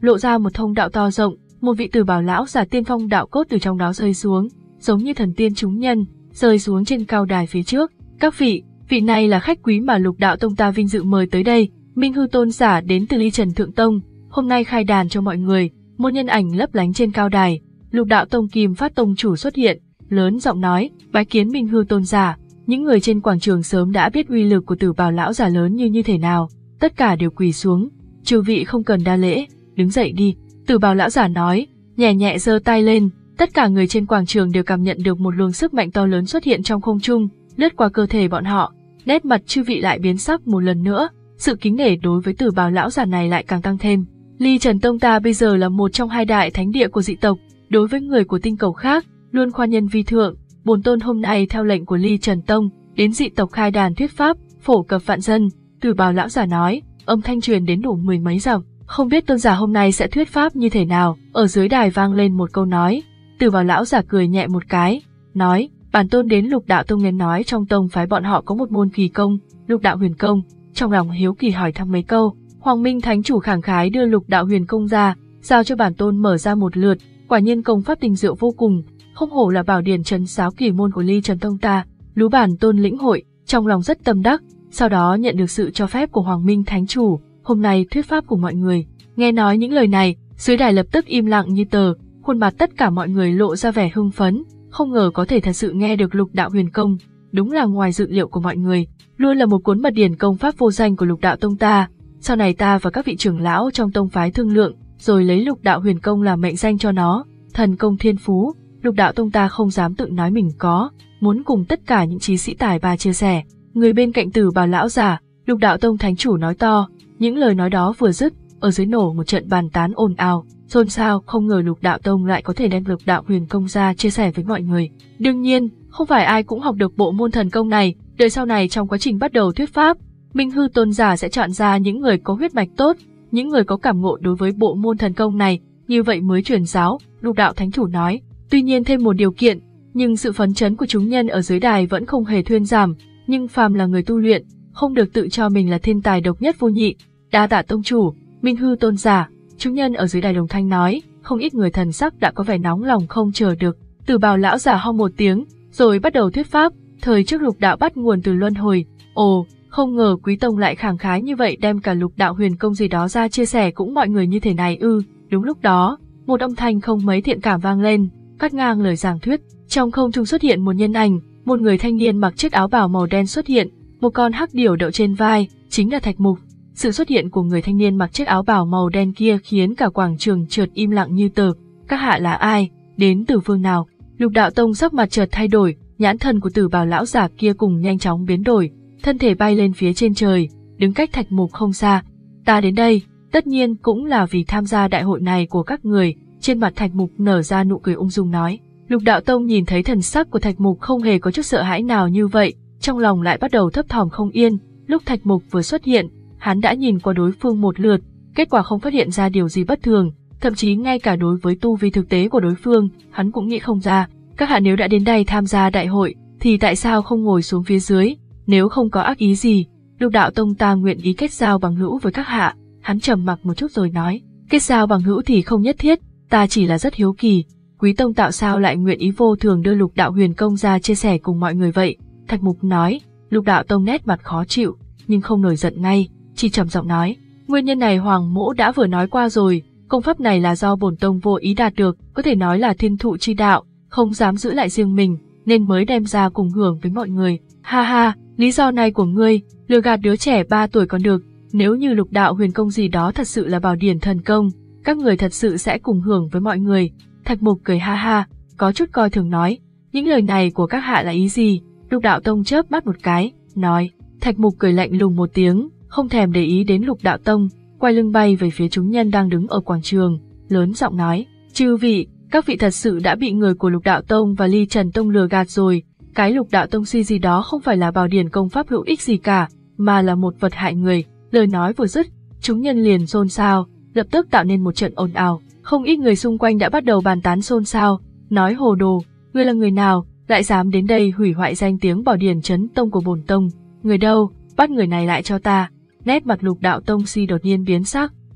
lộ ra một thông đạo to rộng, một vị Tử Bảo lão giả tiên phong đạo cốt từ trong đó rơi xuống, giống như thần tiên chúng nhân, rơi xuống trên cao đài phía trước. Các vị, vị này là khách quý mà Lục Đạo Tông ta vinh dự mời tới đây, Minh Hư tôn giả đến từ Ly Trần Thượng Tông, hôm nay khai đàn cho mọi người. Một nhân ảnh lấp lánh trên cao đài, Lục Đạo Tông Kim Phát tông chủ xuất hiện, lớn giọng nói, bái kiến Minh Hư tôn giả. Những người trên quảng trường sớm đã biết uy lực của Tử Bảo lão giả lớn như như thế nào, tất cả đều quỳ xuống. Chư vị không cần đa lễ, đứng dậy đi. Tử Bảo lão giả nói, nhẹ nhẹ giơ tay lên, tất cả người trên quảng trường đều cảm nhận được một luồng sức mạnh to lớn xuất hiện trong không trung, lướt qua cơ thể bọn họ. Nét mặt chư vị lại biến sắc một lần nữa, sự kính nể đối với Tử Bảo lão giả này lại càng tăng thêm. Ly Trần Tông ta bây giờ là một trong hai đại thánh địa của dị tộc, đối với người của tinh cầu khác, luôn khoan nhân vi thượng. Bổn tôn hôm nay theo lệnh của Ly Trần Tông, đến dị tộc khai đàn thuyết pháp, phổ cập vạn dân. Tử Bảo lão giả nói, âm thanh truyền đến đủ mười mấy dặm. Không biết tôn giả hôm nay sẽ thuyết pháp như thế nào. Ở dưới đài vang lên một câu nói. Tử Bảo lão giả cười nhẹ một cái, nói, bản tôn đến Lục Đạo Tông nghe nói trong tông phái bọn họ có một môn kỳ công, Lục Đạo Huyền Công. Trong lòng hiếu kỳ hỏi thăm mấy câu, Hoàng Minh Thánh chủ khẳng khái đưa Lục Đạo Huyền Công ra, giao cho bản tôn mở ra một lượt. Quả nhiên công pháp tinh diệu vô cùng, không hổ là bảo điển trấn sáo kỳ môn của Ly Trần Tông ta. Lú bản tôn lĩnh hội, trong lòng rất tâm đắc. Sau đó nhận được sự cho phép của Hoàng Minh Thánh chủ, hôm nay thuyết pháp của mọi người. Nghe nói những lời này, dưới đài lập tức im lặng như tờ, khuôn mặt tất cả mọi người lộ ra vẻ hưng phấn, không ngờ có thể thật sự nghe được Lục Đạo Huyền Công, đúng là ngoài dự liệu của mọi người, luôn là một cuốn mật điển công pháp vô danh của Lục Đạo Tông ta. Sau này ta và các vị trưởng lão trong tông phái thương lượng, rồi lấy Lục Đạo Huyền Công làm mệnh danh cho nó, thần công thiên phú. Lục Đạo Tông ta không dám tự nói mình có, muốn cùng tất cả những trí sĩ tài ba chia sẻ. Người bên cạnh Tử Bảo lão giả, Lục Đạo Tông thánh chủ nói to, những lời nói đó vừa dứt, ở dưới nổ một trận bàn tán ồn ào, xôn xao. Không ngờ Lục Đạo Tông lại có thể đem Lục Đạo Huyền Công ra chia sẻ với mọi người. Đương nhiên, không phải ai cũng học được bộ môn thần công này, đợi sau này trong quá trình bắt đầu thuyết pháp, Minh Hư tôn giả sẽ chọn ra những người có huyết mạch tốt, những người có cảm ngộ đối với bộ môn thần công này, như vậy mới truyền giáo. Lục Đạo thánh chủ nói, tuy nhiên thêm một điều kiện, nhưng sự phấn chấn của chúng nhân ở dưới đài vẫn không hề thuyên giảm, nhưng phàm là người tu luyện, không được tự cho mình là thiên tài độc nhất vô nhị. Đa tạ tông chủ, Minh Hư tôn giả. Chúng nhân ở dưới đài đồng thanh nói, không ít người thần sắc đã có vẻ nóng lòng không chờ được. Tử Bảo lão giả ho một tiếng, rồi bắt đầu thuyết pháp. Thời trước lục đạo bắt nguồn từ luân hồi. Ồ, không ngờ quý tông lại khẳng khái như vậy, đem cả Lục Đạo Huyền Công gì đó ra chia sẻ cũng mọi người như thế này ư? Đúng lúc đó, một âm thanh không mấy thiện cảm vang lên, cắt ngang lời giảng thuyết. Trong không trung xuất hiện một nhân ảnh, một người thanh niên mặc chiếc áo bào màu đen xuất hiện, một con hắc điểu đậu trên vai, chính là Thạch Mục. Sự xuất hiện của người thanh niên mặc chiếc áo bào màu đen kia khiến cả quảng trường chợt im lặng như tờ. Các hạ là ai? Đến từ phương nào? Lục Đạo Tông sắc mặt chợt thay đổi, nhãn thần của Tử Bảo lão giả kia cùng nhanh chóng biến đổi, thân thể bay lên phía trên trời, đứng cách Thạch Mục không xa. Ta đến đây, tất nhiên cũng là vì tham gia đại hội này của các người. Trên mặt Thạch Mục nở ra nụ cười ung dung nói. Lục Đạo Tông nhìn thấy thần sắc của Thạch Mục không hề có chút sợ hãi nào như vậy, trong lòng lại bắt đầu thấp thỏm không yên. Lúc Thạch Mục vừa xuất hiện, hắn đã nhìn qua đối phương một lượt, kết quả không phát hiện ra điều gì bất thường, thậm chí ngay cả đối với tu vi thực tế của đối phương, hắn cũng nghĩ không ra. Các hạ nếu đã đến đây tham gia đại hội, thì tại sao không ngồi xuống phía dưới? Nếu không có ác ý gì, Lục Đạo Tông ta nguyện ý kết giao bằng hữu với các hạ. Hắn trầm mặc một chút rồi nói, kết giao bằng hữu thì không nhất thiết, ta chỉ là rất hiếu kỳ, quý tông tạo sao lại nguyện ý vô thường đưa Lục Đạo Huyền Công ra chia sẻ cùng mọi người vậy? Thạch Mục nói. Lục Đạo Tông nét mặt khó chịu, nhưng không nổi giận ngay, chỉ trầm giọng nói, nguyên nhân này Hoàng Mỗ đã vừa nói qua rồi, công pháp này là do bổn tông vô ý đạt được, có thể nói là thiên thụ chi đạo, không dám giữ lại riêng mình, nên mới đem ra cùng hưởng với mọi người. Ha ha, lý do này của ngươi, lừa gạt đứa trẻ ba tuổi còn được, nếu như Lục Đạo Huyền Công gì đó thật sự là bảo điển thần công, các người thật sự sẽ cùng hưởng với mọi người. Thạch Mục cười ha ha, có chút coi thường nói, những lời này của các hạ là ý gì? Lục Đạo Tông chớp mắt một cái, nói. Thạch Mục cười lạnh lùng một tiếng, không thèm để ý đến Lục Đạo Tông, quay lưng bay về phía chúng nhân đang đứng ở quảng trường, lớn giọng nói, chư vị, các vị thật sự đã bị người của Lục Đạo Tông và Ly Trần Tông lừa gạt rồi, cái Lục Đạo Tông suy gì đó không phải là bảo điển công pháp hữu ích gì cả, mà là một vật hại người. Lời nói vừa dứt, chúng nhân liền xôn xao, lập tức tạo nên một trận ồn ào, không ít người xung quanh đã bắt đầu bàn tán xôn xao, nói hồ đồ, ngươi là người nào, lại dám đến đây hủy hoại danh tiếng bảo điển trấn tông của bổn tông, người đâu, bắt người này lại cho ta. Nét mặt Lục Đạo Tông si đột nhiên biến sắc,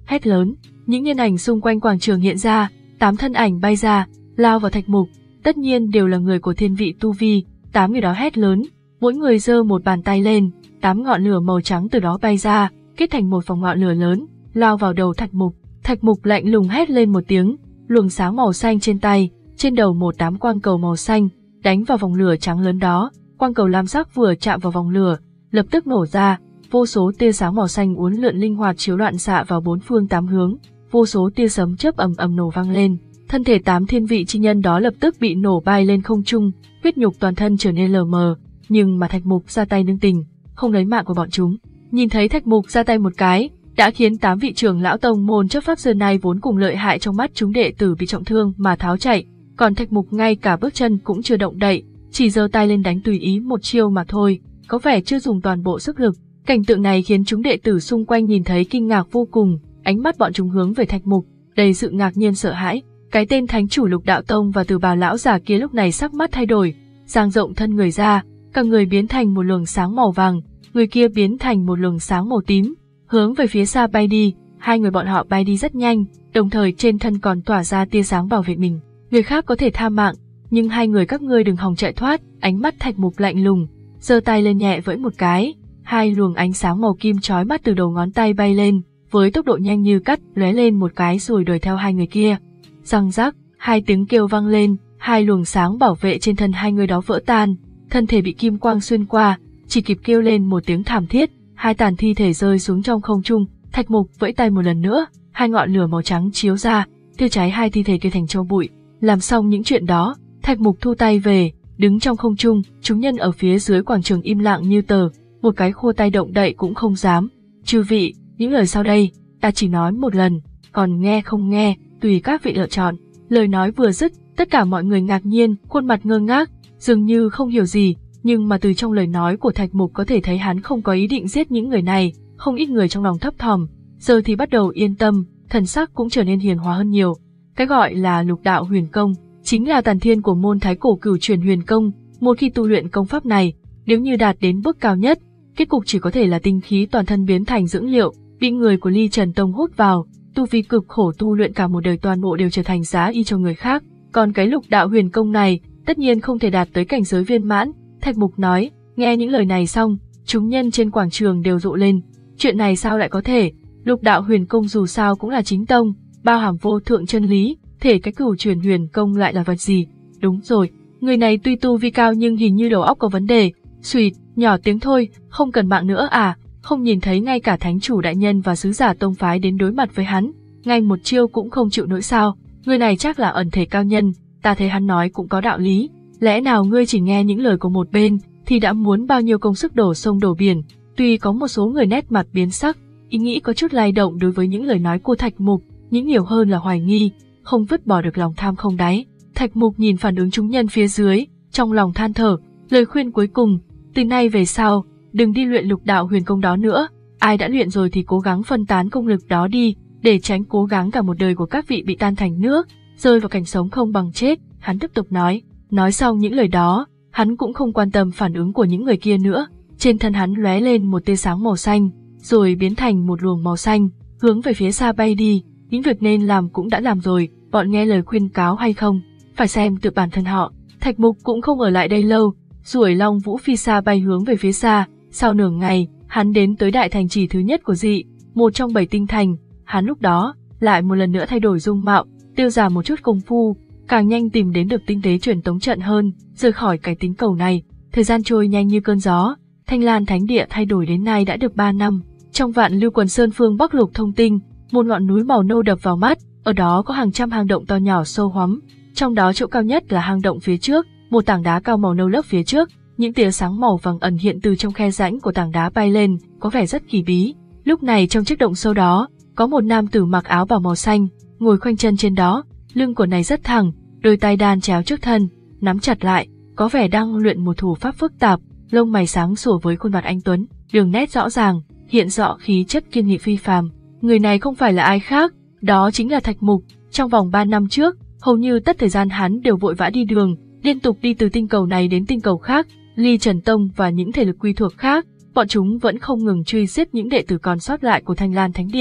hét lớn, những nhân ảnh xung quanh quảng trường hiện ra, tám thân ảnh bay ra, lao vào Thạch Mục, tất nhiên đều là người của thiên vị tu vi, tám người đó hét lớn, mỗi người giơ một bàn tay lên, tám ngọn lửa màu trắng từ đó bay ra, kết thành một vòng ngọn lửa lớn, lao vào đầu Thạch Mục. Thạch Mục lạnh lùng hét lên một tiếng, luồng sáng màu xanh trên tay, trên đầu một đám quang cầu màu xanh, đánh vào vòng lửa trắng lớn đó, quang cầu lam sắc vừa chạm vào vòng lửa, lập tức nổ ra, vô số tia sáng màu xanh uốn lượn linh hoạt chiếu loạn xạ vào bốn phương tám hướng, vô số tia sấm chớp ầm ầm nổ vang lên, thân thể tám thiên vị chi nhân đó lập tức bị nổ bay lên không trung, huyết nhục toàn thân trở nên lờ mờ, nhưng mà Thạch Mục ra tay nương tình, không lấy mạng của bọn chúng. Nhìn thấy Thạch Mục ra tay một cái, đã khiến tám vị trưởng lão tông môn chấp pháp giờ này vốn cùng lợi hại trong mắt chúng đệ tử bị trọng thương mà tháo chạy, còn Thạch Mục ngay cả bước chân cũng chưa động đậy, chỉ giơ tay lên đánh tùy ý một chiêu mà thôi, có vẻ chưa dùng toàn bộ sức lực. Cảnh tượng này khiến chúng đệ tử xung quanh nhìn thấy kinh ngạc vô cùng, ánh mắt bọn chúng hướng về Thạch Mục, đầy sự ngạc nhiên sợ hãi. Cái tên thánh chủ Lục Đạo Tông và Từ Bà lão già kia lúc này sắc mắt thay đổi, dang rộng thân người ra, cả người biến thành một luồng sáng màu vàng, người kia biến thành một luồng sáng màu tím, hướng về phía xa bay đi. Hai người bọn họ bay đi rất nhanh, đồng thời trên thân còn tỏa ra tia sáng bảo vệ mình. Người khác có thể tha mạng, nhưng hai người các ngươi đừng hòng chạy thoát. Ánh mắt Thạch Mục lạnh lùng, giơ tay lên nhẹ vẫy một cái, hai luồng ánh sáng màu kim chói mắt từ đầu ngón tay bay lên, với tốc độ nhanh như cắt, lóe lên một cái rồi đuổi theo hai người kia. Răng rắc, hai tiếng kêu vang lên, hai luồng sáng bảo vệ trên thân hai người đó vỡ tan, thân thể bị kim quang xuyên qua, chỉ kịp kêu lên một tiếng thảm thiết, hai tàn thi thể rơi xuống trong không trung. Thạch Mục vẫy tay một lần nữa, hai ngọn lửa màu trắng chiếu ra, thiêu cháy hai thi thể kia thành tro bụi. Làm xong những chuyện đó, Thạch Mục thu tay về, đứng trong không trung, chúng nhân ở phía dưới quảng trường im lặng như tờ, một cái khô tay động đậy cũng không dám. Chư vị, những lời sau đây, ta chỉ nói một lần, còn nghe không nghe, tùy các vị lựa chọn. Lời nói vừa dứt, tất cả mọi người ngạc nhiên, khuôn mặt ngơ ngác, dường như không hiểu gì, nhưng mà từ trong lời nói của Thạch Mục có thể thấy hắn không có ý định giết những người này. Không ít người trong lòng thấp thỏm, giờ thì bắt đầu yên tâm, thần sắc cũng trở nên hiền hòa hơn nhiều. Cái gọi là Lục Đạo Huyền Công chính là tàn thiên của môn Thái Cổ Cửu Truyền Huyền Công. Một khi tu luyện công pháp này, nếu như đạt đến bước cao nhất, kết cục chỉ có thể là tinh khí toàn thân biến thành dưỡng liệu, bị người của Ly Trần Tông hút vào, tu vi cực khổ tu luyện cả một đời toàn bộ đều trở thành giá y cho người khác. Còn cái Lục Đạo Huyền Công này, tất nhiên không thể đạt tới cảnh giới viên mãn. Thạch Mục nói. Nghe những lời này xong, chúng nhân trên quảng trường đều rộ lên. Chuyện này sao lại có thể? Lục Đạo Huyền Công dù sao cũng là chính tông, bao hàm vô thượng chân lý, thể cái Cửu Truyền Huyền Công lại là vật gì? Đúng rồi, người này tuy tu vi cao nhưng hình như đầu óc có vấn đề. Xùyệt, nhỏ tiếng thôi, không cần mạng nữa à? Không nhìn thấy ngay cả thánh chủ đại nhân và sứ giả tông phái đến đối mặt với hắn, ngay một chiêu cũng không chịu nổi sao? Người này chắc là ẩn thể cao nhân, ta thấy hắn nói cũng có đạo lý. Lẽ nào ngươi chỉ nghe những lời của một bên thì đã muốn bao nhiêu công sức đổ sông đổ biển? Tuy có một số người nét mặt biến sắc, ý nghĩ có chút lay động đối với những lời nói của Thạch Mục, nhưng nhiều hơn là hoài nghi, không vứt bỏ được lòng tham không đáy. Thạch Mục nhìn phản ứng chúng nhân phía dưới, trong lòng than thở, lời khuyên cuối cùng, từ nay về sau, đừng đi luyện Lục Đạo Huyền Công đó nữa, ai đã luyện rồi thì cố gắng phân tán công lực đó đi, để tránh cố gắng cả một đời của các vị bị tan thành nước, rơi vào cảnh sống không bằng chết. Hắn tiếp tục nói, nói xong những lời đó, hắn cũng không quan tâm phản ứng của những người kia nữa, trên thân hắn lóe lên một tia sáng màu xanh, rồi biến thành một luồng màu xanh, hướng về phía xa bay đi. Những việc nên làm cũng đã làm rồi, bọn nghe lời khuyên cáo hay không, phải xem tự bản thân họ. Thạch Mục cũng không ở lại đây lâu, duỗi Long Vũ phi xa bay hướng về phía xa. Sau nửa ngày, hắn đến tới đại thành trì thứ nhất của Dị, một trong bảy tinh thành. Hắn lúc đó lại một lần nữa thay đổi dung mạo, tiêu giảm một chút công phu, càng nhanh tìm đến được tinh tế truyền tống trận hơn, rời khỏi cái tính cầu này. Thời gian trôi nhanh như cơn gió, Thanh Lan Thánh Địa thay đổi đến nay đã được ba năm. Trong Vạn Lưu Quần Sơn phương Bắc Lục Thông Tinh, một ngọn núi màu nâu đập vào mắt, ở đó có hàng trăm hang động to nhỏ sâu hoắm. Trong đó chỗ cao nhất là hang động phía trước, một tảng đá cao màu nâu lấp phía trước, những tia sáng màu vàng ẩn hiện từ trong khe rãnh của tảng đá bay lên, có vẻ rất kỳ bí. Lúc này trong chiếc động sâu đó, có một nam tử mặc áo bào màu xanh, ngồi khoanh chân trên đó, lưng của này rất thẳng, đôi tay đan chéo trước thân, nắm chặt lại, có vẻ đang luyện một thủ pháp phức tạp, lông mày sáng sủa với khuôn mặt anh tuấn, đường nét rõ ràng, hiện rõ khí chất kiên nghị phi phàm. Người này không phải là ai khác, đó chính là Thạch Mục. Trong vòng ba năm trước, hầu như tất thời gian hắn đều vội vã đi đường, liên tục đi từ tinh cầu này đến tinh cầu khác. Ly Trần Tông và những thể lực quy thuộc khác, bọn chúng vẫn không ngừng truy giết những đệ tử còn sót lại của Thanh Lan Thánh Địa.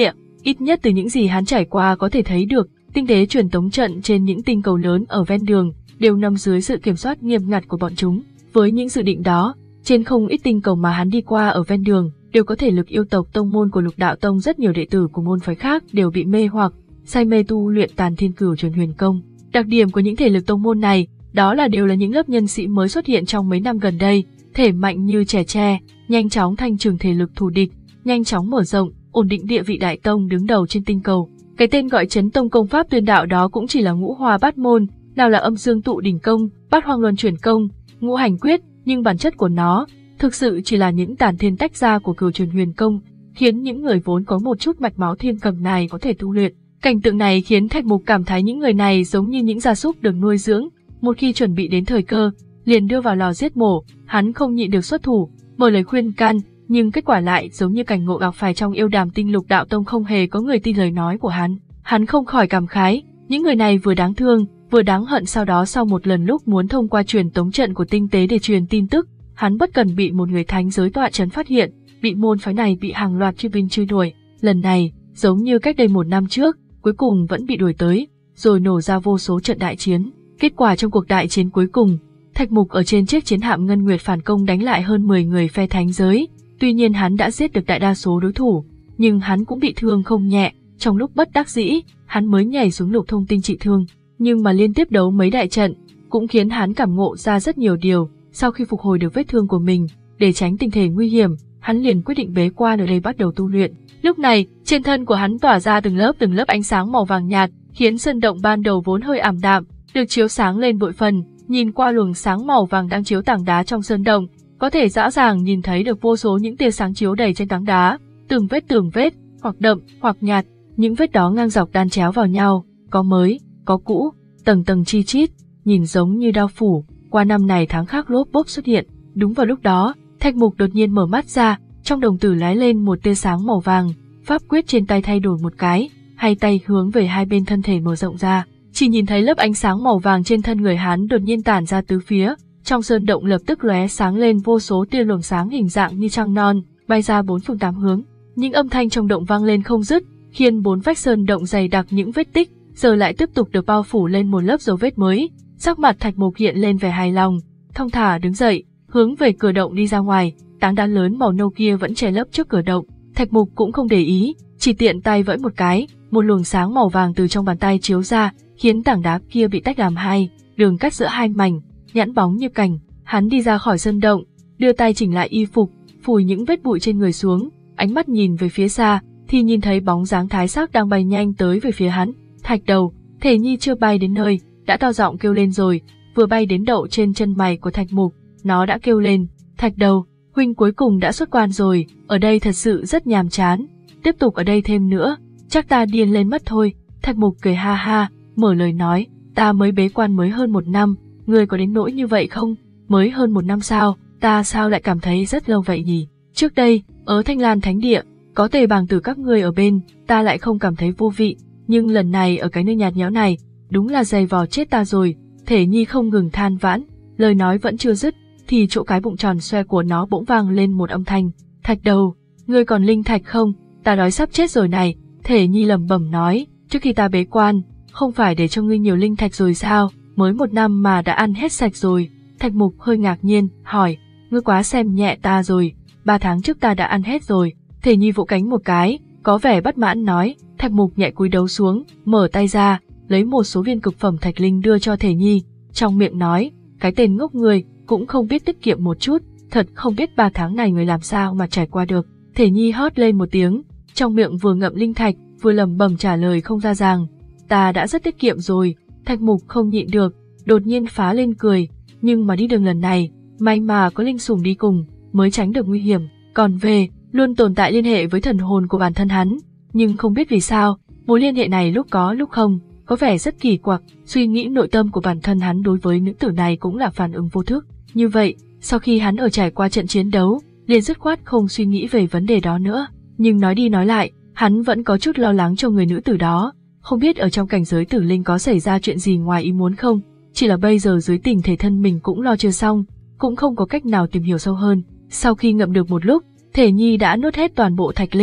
Ít nhất từ những gì hắn trải qua có thể thấy được, tinh tế truyền tống trận trên những tinh cầu lớn ở ven đường đều nằm dưới sự kiểm soát nghiêm ngặt của bọn chúng. Với những dự định đó, trên không ít tinh cầu mà hắn đi qua ở ven đường đều có thể lực yêu tộc tông môn của Lục Đạo Tông. Rất nhiều đệ tử của môn phái khác đều bị mê hoặc, say mê tu luyện Tàn Thiên Cửu Truyền Huyền Công. Đặc điểm của những thể lực tông môn này đó là đều là những lớp nhân sĩ mới xuất hiện trong mấy năm gần đây, thể mạnh như trẻ tre, nhanh chóng thanh trừng thể lực thù địch, nhanh chóng mở rộng, ổn định địa vị đại tông đứng đầu trên tinh cầu. Cái tên gọi Chấn Tông công pháp tuyên đạo đó cũng chỉ là ngũ hoa bát môn, nào là âm dương tụ đỉnh công, bát hoang luân chuyển công, ngũ hành quyết, nhưng bản chất của nó thực sự chỉ là những tàn thiên tách ra của Cửu Truyền Huyền Công, khiến những người vốn có một chút mạch máu thiên cầm này có thể tu luyện. Cảnh tượng này khiến Thạch Mục cảm thấy những người này giống như những gia súc được nuôi dưỡng, một khi chuẩn bị đến thời cơ, liền đưa vào lò giết mổ. Hắn không nhịn được xuất thủ, mở lời khuyên can, nhưng kết quả lại giống như cảnh ngộ gặp phải trong Yêu Đàm Tinh. Lục Đạo Tông không hề có người tin lời nói của hắn. Hắn không khỏi cảm khái, những người này vừa đáng thương, vừa đáng hận. Sau đó sau một lần lúc muốn thông qua truyền tống trận của tinh tế để truyền tin tức, hắn bất cần bị một người thánh giới tọa trấn phát hiện, bị môn phái này bị hàng loạt chư binh truy đuổi. Lần này, giống như cách đây một năm trước, cuối cùng vẫn bị đuổi tới, rồi nổ ra vô số trận đại chiến. Kết quả trong cuộc đại chiến cuối cùng, Thạch Mục ở trên chiếc chiến hạm Ngân Nguyệt phản công đánh lại hơn mười người phe thánh giới. Tuy nhiên hắn đã giết được đại đa số đối thủ, nhưng hắn cũng bị thương không nhẹ. Trong lúc bất đắc dĩ, hắn mới nhảy xuống Lục Thông Tinh trị thương. Nhưng mà liên tiếp đấu mấy đại trận cũng khiến hắn cảm ngộ ra rất nhiều điều. Sau khi phục hồi được vết thương của mình, để tránh tình thể nguy hiểm, hắn liền quyết định bế quan ở đây bắt đầu tu luyện. Lúc này, trên thân của hắn tỏa ra từng lớp từng lớp ánh sáng màu vàng nhạt, khiến sơn động ban đầu vốn hơi ảm đạm, được chiếu sáng lên bội phần. Nhìn qua luồng sáng màu vàng đang chiếu tảng đá trong sơn động, có thể rõ ràng nhìn thấy được vô số những tia sáng chiếu đầy trên tảng đá, từng vết từng vết, hoặc đậm, hoặc nhạt, những vết đó ngang dọc đan chéo vào nhau, có mới, có cũ, tầng tầng chi chít, nhìn giống như đao phủ, qua năm này tháng khác lốp bốp xuất hiện. Đúng vào lúc đó, Thạch Mục đột nhiên mở mắt ra, trong đồng tử lóe lên một tia sáng màu vàng, pháp quyết trên tay thay đổi một cái, hai tay hướng về hai bên thân thể mở rộng ra. Chỉ nhìn thấy lớp ánh sáng màu vàng trên thân người hắn đột nhiên tản ra tứ phía, trong sơn động lập tức lóe sáng lên vô số tia luồng sáng hình dạng như trăng non, bay ra bốn phương tám hướng. Những âm thanh trong động vang lên không dứt, khiến bốn vách sơn động dày đặc những vết tích, giờ lại tiếp tục được bao phủ lên một lớp dấu vết mới. Sắc mặt Thạch Mục hiện lên vẻ hài lòng, thong thả đứng dậy, hướng về cửa động đi ra ngoài. Tảng đá lớn màu nâu kia vẫn che lấp trước cửa động, Thạch Mục cũng không để ý, chỉ tiện tay vẫy một cái, một luồng sáng màu vàng từ trong bàn tay chiếu ra, khiến tảng đá kia bị tách làm hai, đường cắt giữa hai mảnh, nhẵn bóng như cành. Hắn đi ra khỏi sơn động, đưa tay chỉnh lại y phục, phủi những vết bụi trên người xuống, ánh mắt nhìn về phía xa, thì nhìn thấy bóng dáng Thái Sắc đang bay nhanh tới về phía hắn. Thạch Đầu, Thể Nhi chưa bay đến nơi, đã to giọng kêu lên rồi, vừa bay đến đậu trên chân mày của Thạch Mục, nó đã kêu lên, Thạch Đầu, huynh cuối cùng đã xuất quan rồi, ở đây thật sự rất nhàm chán, tiếp tục ở đây thêm nữa, chắc ta điên lên mất thôi. Thạch Mục cười ha ha, mở lời nói, ta mới bế quan mới hơn một năm, ngươi có đến nỗi như vậy không? Mới hơn một năm sao, ta sao lại cảm thấy rất lâu vậy nhỉ? Trước đây, ở Thanh Lan Thánh Địa, có Tề Bàng Tử các ngươi ở bên, ta lại không cảm thấy vô vị, nhưng lần này ở cái nơi nhạt nhẽo này, đúng là dày vò chết ta rồi. Thể Nhi không ngừng than vãn, lời nói vẫn chưa dứt, thì chỗ cái bụng tròn xoe của nó bỗng vang lên một âm thanh, Thạch Đầu, ngươi còn linh thạch không? Ta đói sắp chết rồi này. Thể Nhi lẩm bẩm nói, trước khi ta bế quan, không phải để cho ngươi nhiều linh thạch rồi sao, mới một năm mà đã ăn hết sạch rồi. Thạch Mục hơi ngạc nhiên, hỏi, ngươi quá xem nhẹ ta rồi, ba tháng trước ta đã ăn hết rồi. Thể Nhi vỗ cánh một cái, có vẻ bất mãn nói. Thạch Mục nhẹ cúi đầu xuống, mở tay ra, lấy một số viên cực phẩm thạch linh đưa cho Thể Nhi, trong miệng nói, cái tên ngốc người, cũng không biết tiết kiệm một chút, thật không biết ba tháng này người làm sao mà trải qua được. Thể Nhi hót lên một tiếng, trong miệng vừa ngậm linh thạch, vừa lẩm bẩm trả lời không ra ràng, ta đã rất tiết kiệm rồi. Thạch Mục không nhịn được, đột nhiên phá lên cười, nhưng mà đi đường lần này, may mà có linh sủng đi cùng, mới tránh được nguy hiểm. Còn về, luôn tồn tại liên hệ với thần hồn của bản thân hắn, nhưng không biết vì sao, mối liên hệ này lúc có lúc không, có vẻ rất kỳ quặc. Suy nghĩ nội tâm của bản thân hắn đối với nữ tử này cũng là phản ứng vô thức. Như vậy, sau khi hắn ở trải qua trận chiến đấu, liền dứt khoát không suy nghĩ về vấn đề đó nữa. Nhưng nói đi nói lại, hắn vẫn có chút lo lắng cho người nữ tử đó, không biết ở trong cảnh giới tử linh có xảy ra chuyện gì ngoài ý muốn không. Chỉ là bây giờ dưới tình thể thân mình cũng lo chưa xong, cũng không có cách nào tìm hiểu sâu hơn. Sau khi ngậm được một lúc, Thể Nhi đã nuốt hết toàn bộ thạch linh,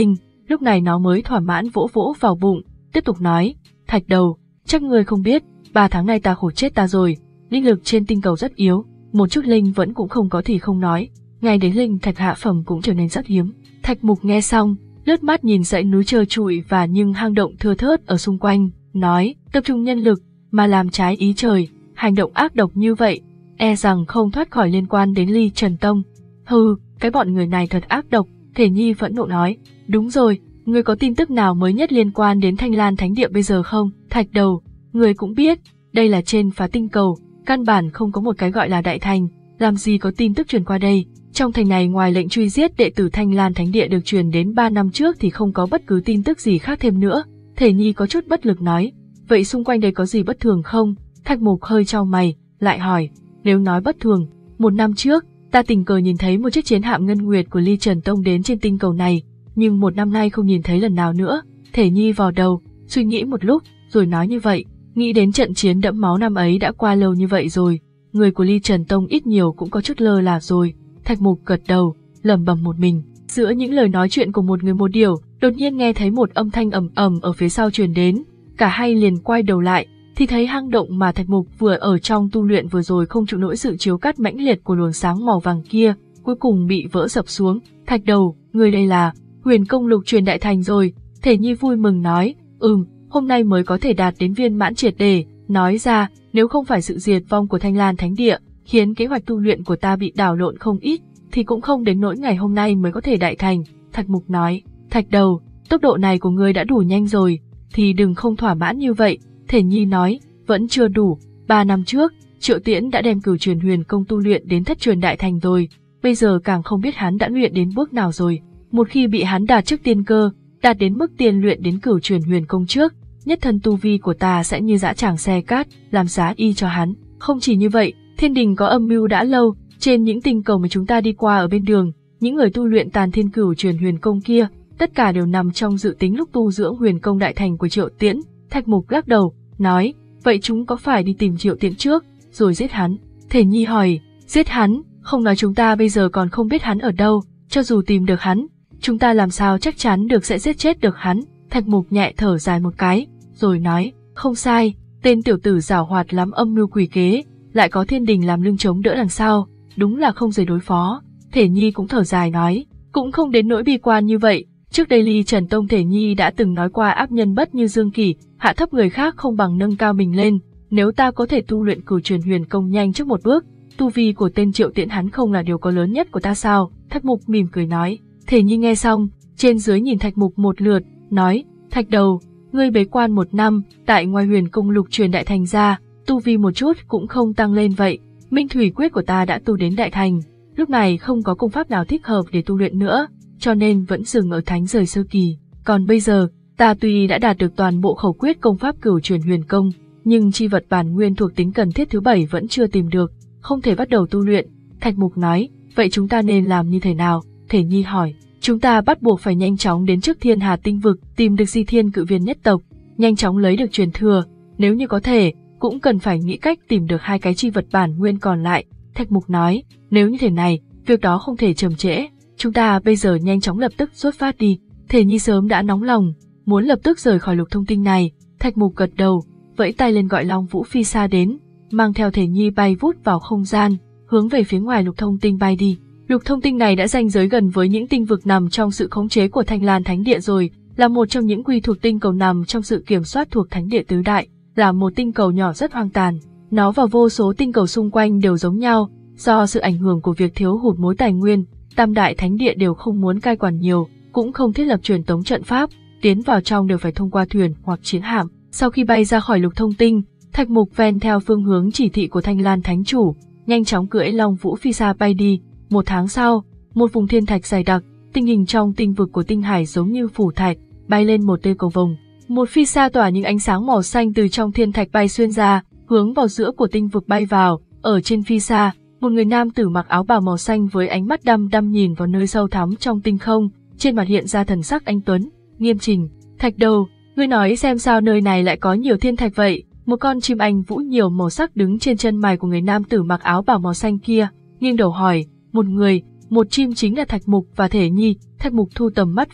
lúc này nó mới thỏa mãn vỗ vỗ vào bụng, tiếp tục nói, Thạch Đầu, chắc ngươi không biết, ba tháng nay ta khổ chết ta rồi, linh lực trên tinh cầu rất yếu, một chút linh vẫn cũng không có thì không nói, ngay đến linh thạch hạ phẩm cũng trở nên rất hiếm. Thạch Mục nghe xong, lướt mắt nhìn dãy núi trơ trụi và những hang động thưa thớt ở xung quanh, nói, tập trung nhân lực mà làm trái ý trời, hành động ác độc như vậy, e rằng không thoát khỏi liên quan đến Ly Trần Tông. Hừ, cái bọn người này thật ác độc. Thể Nhi phẫn nộ nói, đúng rồi, ngươi có tin tức nào mới nhất liên quan đến Thanh Lan Thánh Địa bây giờ không? Thạch Đầu, ngươi cũng biết, đây là trên phá tinh cầu, căn bản không có một cái gọi là đại thành, làm gì có tin tức truyền qua đây. Trong thành này ngoài lệnh truy giết đệ tử Thanh Lan Thánh Địa được truyền đến ba năm trước thì không có bất cứ tin tức gì khác thêm nữa. Thể Nhi có chút bất lực nói, vậy xung quanh đây có gì bất thường không? Thạch Mục hơi chau mày, lại hỏi, nếu nói bất thường, một năm trước, ta tình cờ nhìn thấy một chiếc chiến hạm ngân nguyệt của Ly Trần Tông đến trên tinh cầu này, nhưng một năm nay không nhìn thấy lần nào nữa. Thể Nhi vò đầu, suy nghĩ một lúc, rồi nói như vậy, nghĩ đến trận chiến đẫm máu năm ấy đã qua lâu như vậy rồi, người của Ly Trần Tông ít nhiều cũng có chút lơ là rồi. Thạch Mục gật đầu, lẩm bẩm một mình. Giữa những lời nói chuyện của một người một điều, đột nhiên nghe thấy một âm thanh ầm ầm ở phía sau truyền đến, cả hai liền quay đầu lại, thì thấy hang động mà Thạch Mục vừa ở trong tu luyện vừa rồi không chịu nổi sự chiếu cắt mãnh liệt của luồng sáng màu vàng kia, cuối cùng bị vỡ sập xuống. Thạch Đầu, người đây là Huyền Công Lục truyền đại thành rồi. Thể Nhi vui mừng nói, ừm, hôm nay mới có thể đạt đến viên mãn triệt để. Nói ra, nếu không phải sự diệt vong của Thanh Lan Thánh Địa khiến kế hoạch tu luyện của ta bị đảo lộn không ít, thì cũng không đến nỗi ngày hôm nay mới có thể đại thành. Thạch Mục nói, Thạch Đầu, tốc độ này của ngươi đã đủ nhanh rồi, thì đừng không thỏa mãn như vậy. Thể Nhi nói, vẫn chưa đủ, ba năm trước, Triệu Tiễn đã đem cửu truyền huyền công tu luyện đến thất truyền đại thành rồi, bây giờ càng không biết hắn đã luyện đến bước nào rồi. Một khi bị hắn đạt trước tiên cơ, đạt đến mức tiên luyện đến cửu truyền huyền công trước, nhất thân tu vi của ta sẽ như dã tràng xe cát, làm giá y cho hắn. Không chỉ như vậy, thiên đình có âm mưu đã lâu, trên những tinh cầu mà chúng ta đi qua ở bên đường, những người tu luyện tàn thiên cửu truyền huyền công kia, tất cả đều nằm trong dự tính lúc tu dưỡng huyền công đại thành của Triệu Tiễn. Thạch Mục lắc đầu, nói, vậy chúng có phải đi tìm Triệu Tiễn trước, rồi giết hắn? Thể Nhi hỏi, giết hắn, không nói chúng ta bây giờ còn không biết hắn ở đâu, cho dù tìm được hắn, chúng ta làm sao chắc chắn được sẽ giết chết được hắn? Thạch Mục nhẹ thở dài một cái, rồi nói, không sai, tên tiểu tử giảo hoạt lắm, âm mưu quỷ kế, lại có thiên đình làm lưng chống đỡ đằng sau, đúng là không dễ đối phó. Thể Nhi cũng thở dài nói, cũng không đến nỗi bi quan như vậy. Trước đây Ly Trần Tông Thể Nhi đã từng nói qua áp nhân bất như dương kỷ, hạ thấp người khác không bằng nâng cao mình lên. Nếu ta có thể tu luyện cửu truyền huyền công nhanh trước một bước, tu vi của tên Triệu Tiễn hắn không là điều có lớn nhất của ta sao? Thạch Mục mỉm cười nói. Thể Nhi nghe xong, trên dưới nhìn Thạch Mục một lượt, nói, Thạch Đầu, ngươi bế quan một năm, tại ngoài huyền công lục truyền đại thành ra, tu vi một chút cũng không tăng lên vậy. Minh thủy quyết của ta đã tu đến đại thành, lúc này không có công pháp nào thích hợp để tu luyện nữa, cho nên vẫn dừng ở thánh rời sơ kỳ. Còn bây giờ, ta tuy đã đạt được toàn bộ khẩu quyết công pháp cửu truyền huyền công, nhưng chi vật bản nguyên thuộc tính cần thiết thứ bảy vẫn chưa tìm được, không thể bắt đầu tu luyện. Thạch Mục nói, vậy chúng ta nên làm như thế nào? Thể Nhi hỏi, chúng ta bắt buộc phải nhanh chóng đến trước Thiên Hà tinh vực, tìm được Di Thiên cự viên nhất tộc, nhanh chóng lấy được truyền thừa, nếu như có thể, cũng cần phải nghĩ cách tìm được hai cái chi vật bản nguyên còn lại. Thạch Mục nói, nếu như thế này, việc đó không thể chậm trễ, chúng ta bây giờ nhanh chóng lập tức xuất phát đi. Thể Nhi sớm đã nóng lòng, muốn lập tức rời khỏi lục thông tinh này. Thạch Mục gật đầu, vẫy tay lên gọi Long Vũ Phi Sa đến, mang theo Thể Nhi bay vút vào không gian, hướng về phía ngoài lục thông tinh bay đi. Lục thông tinh này đã ranh giới gần với những tinh vực nằm trong sự khống chế của Thanh Lan Thánh Địa rồi, là một trong những quy thuộc tinh cầu nằm trong sự kiểm soát thuộc Thánh Địa tứ đại, là một tinh cầu nhỏ rất hoang tàn. Nó và vô số tinh cầu xung quanh đều giống nhau, do sự ảnh hưởng của việc thiếu hụt mối tài nguyên, tam đại thánh địa đều không muốn cai quản nhiều, cũng không thiết lập truyền tống trận pháp, tiến vào trong đều phải thông qua thuyền hoặc chiến hạm. Sau khi bay ra khỏi lục thông tinh, Thạch Mục ven theo phương hướng chỉ thị của Thanh Lan Thánh Chủ, nhanh chóng cưỡi Long Vũ Phi Sa bay đi. Một tháng sau, một vùng thiên thạch dày đặc, tình hình trong tinh vực của tinh hải giống như phủ thạch, bay lên một tia cầu vồng. Một phi sa tỏa những ánh sáng màu xanh từ trong thiên thạch bay xuyên ra, hướng vào giữa của tinh vực bay vào. Ở trên phi sa, một người nam tử mặc áo bào màu xanh với ánh mắt đăm đăm nhìn vào nơi sâu thẳm trong tinh không, trên mặt hiện ra thần sắc anh tuấn, nghiêm chỉnh. Thạch Đầu, ngươi nói xem sao nơi này lại có nhiều thiên thạch vậy? Một con chim anh vũ nhiều màu sắc đứng trên chân mày của người nam tử mặc áo bào màu xanh kia, nghiêng đầu hỏi. Một người, một chim chính là Thạch Mục và Thể Nhi. Thạch Mục thu tầm mắt về,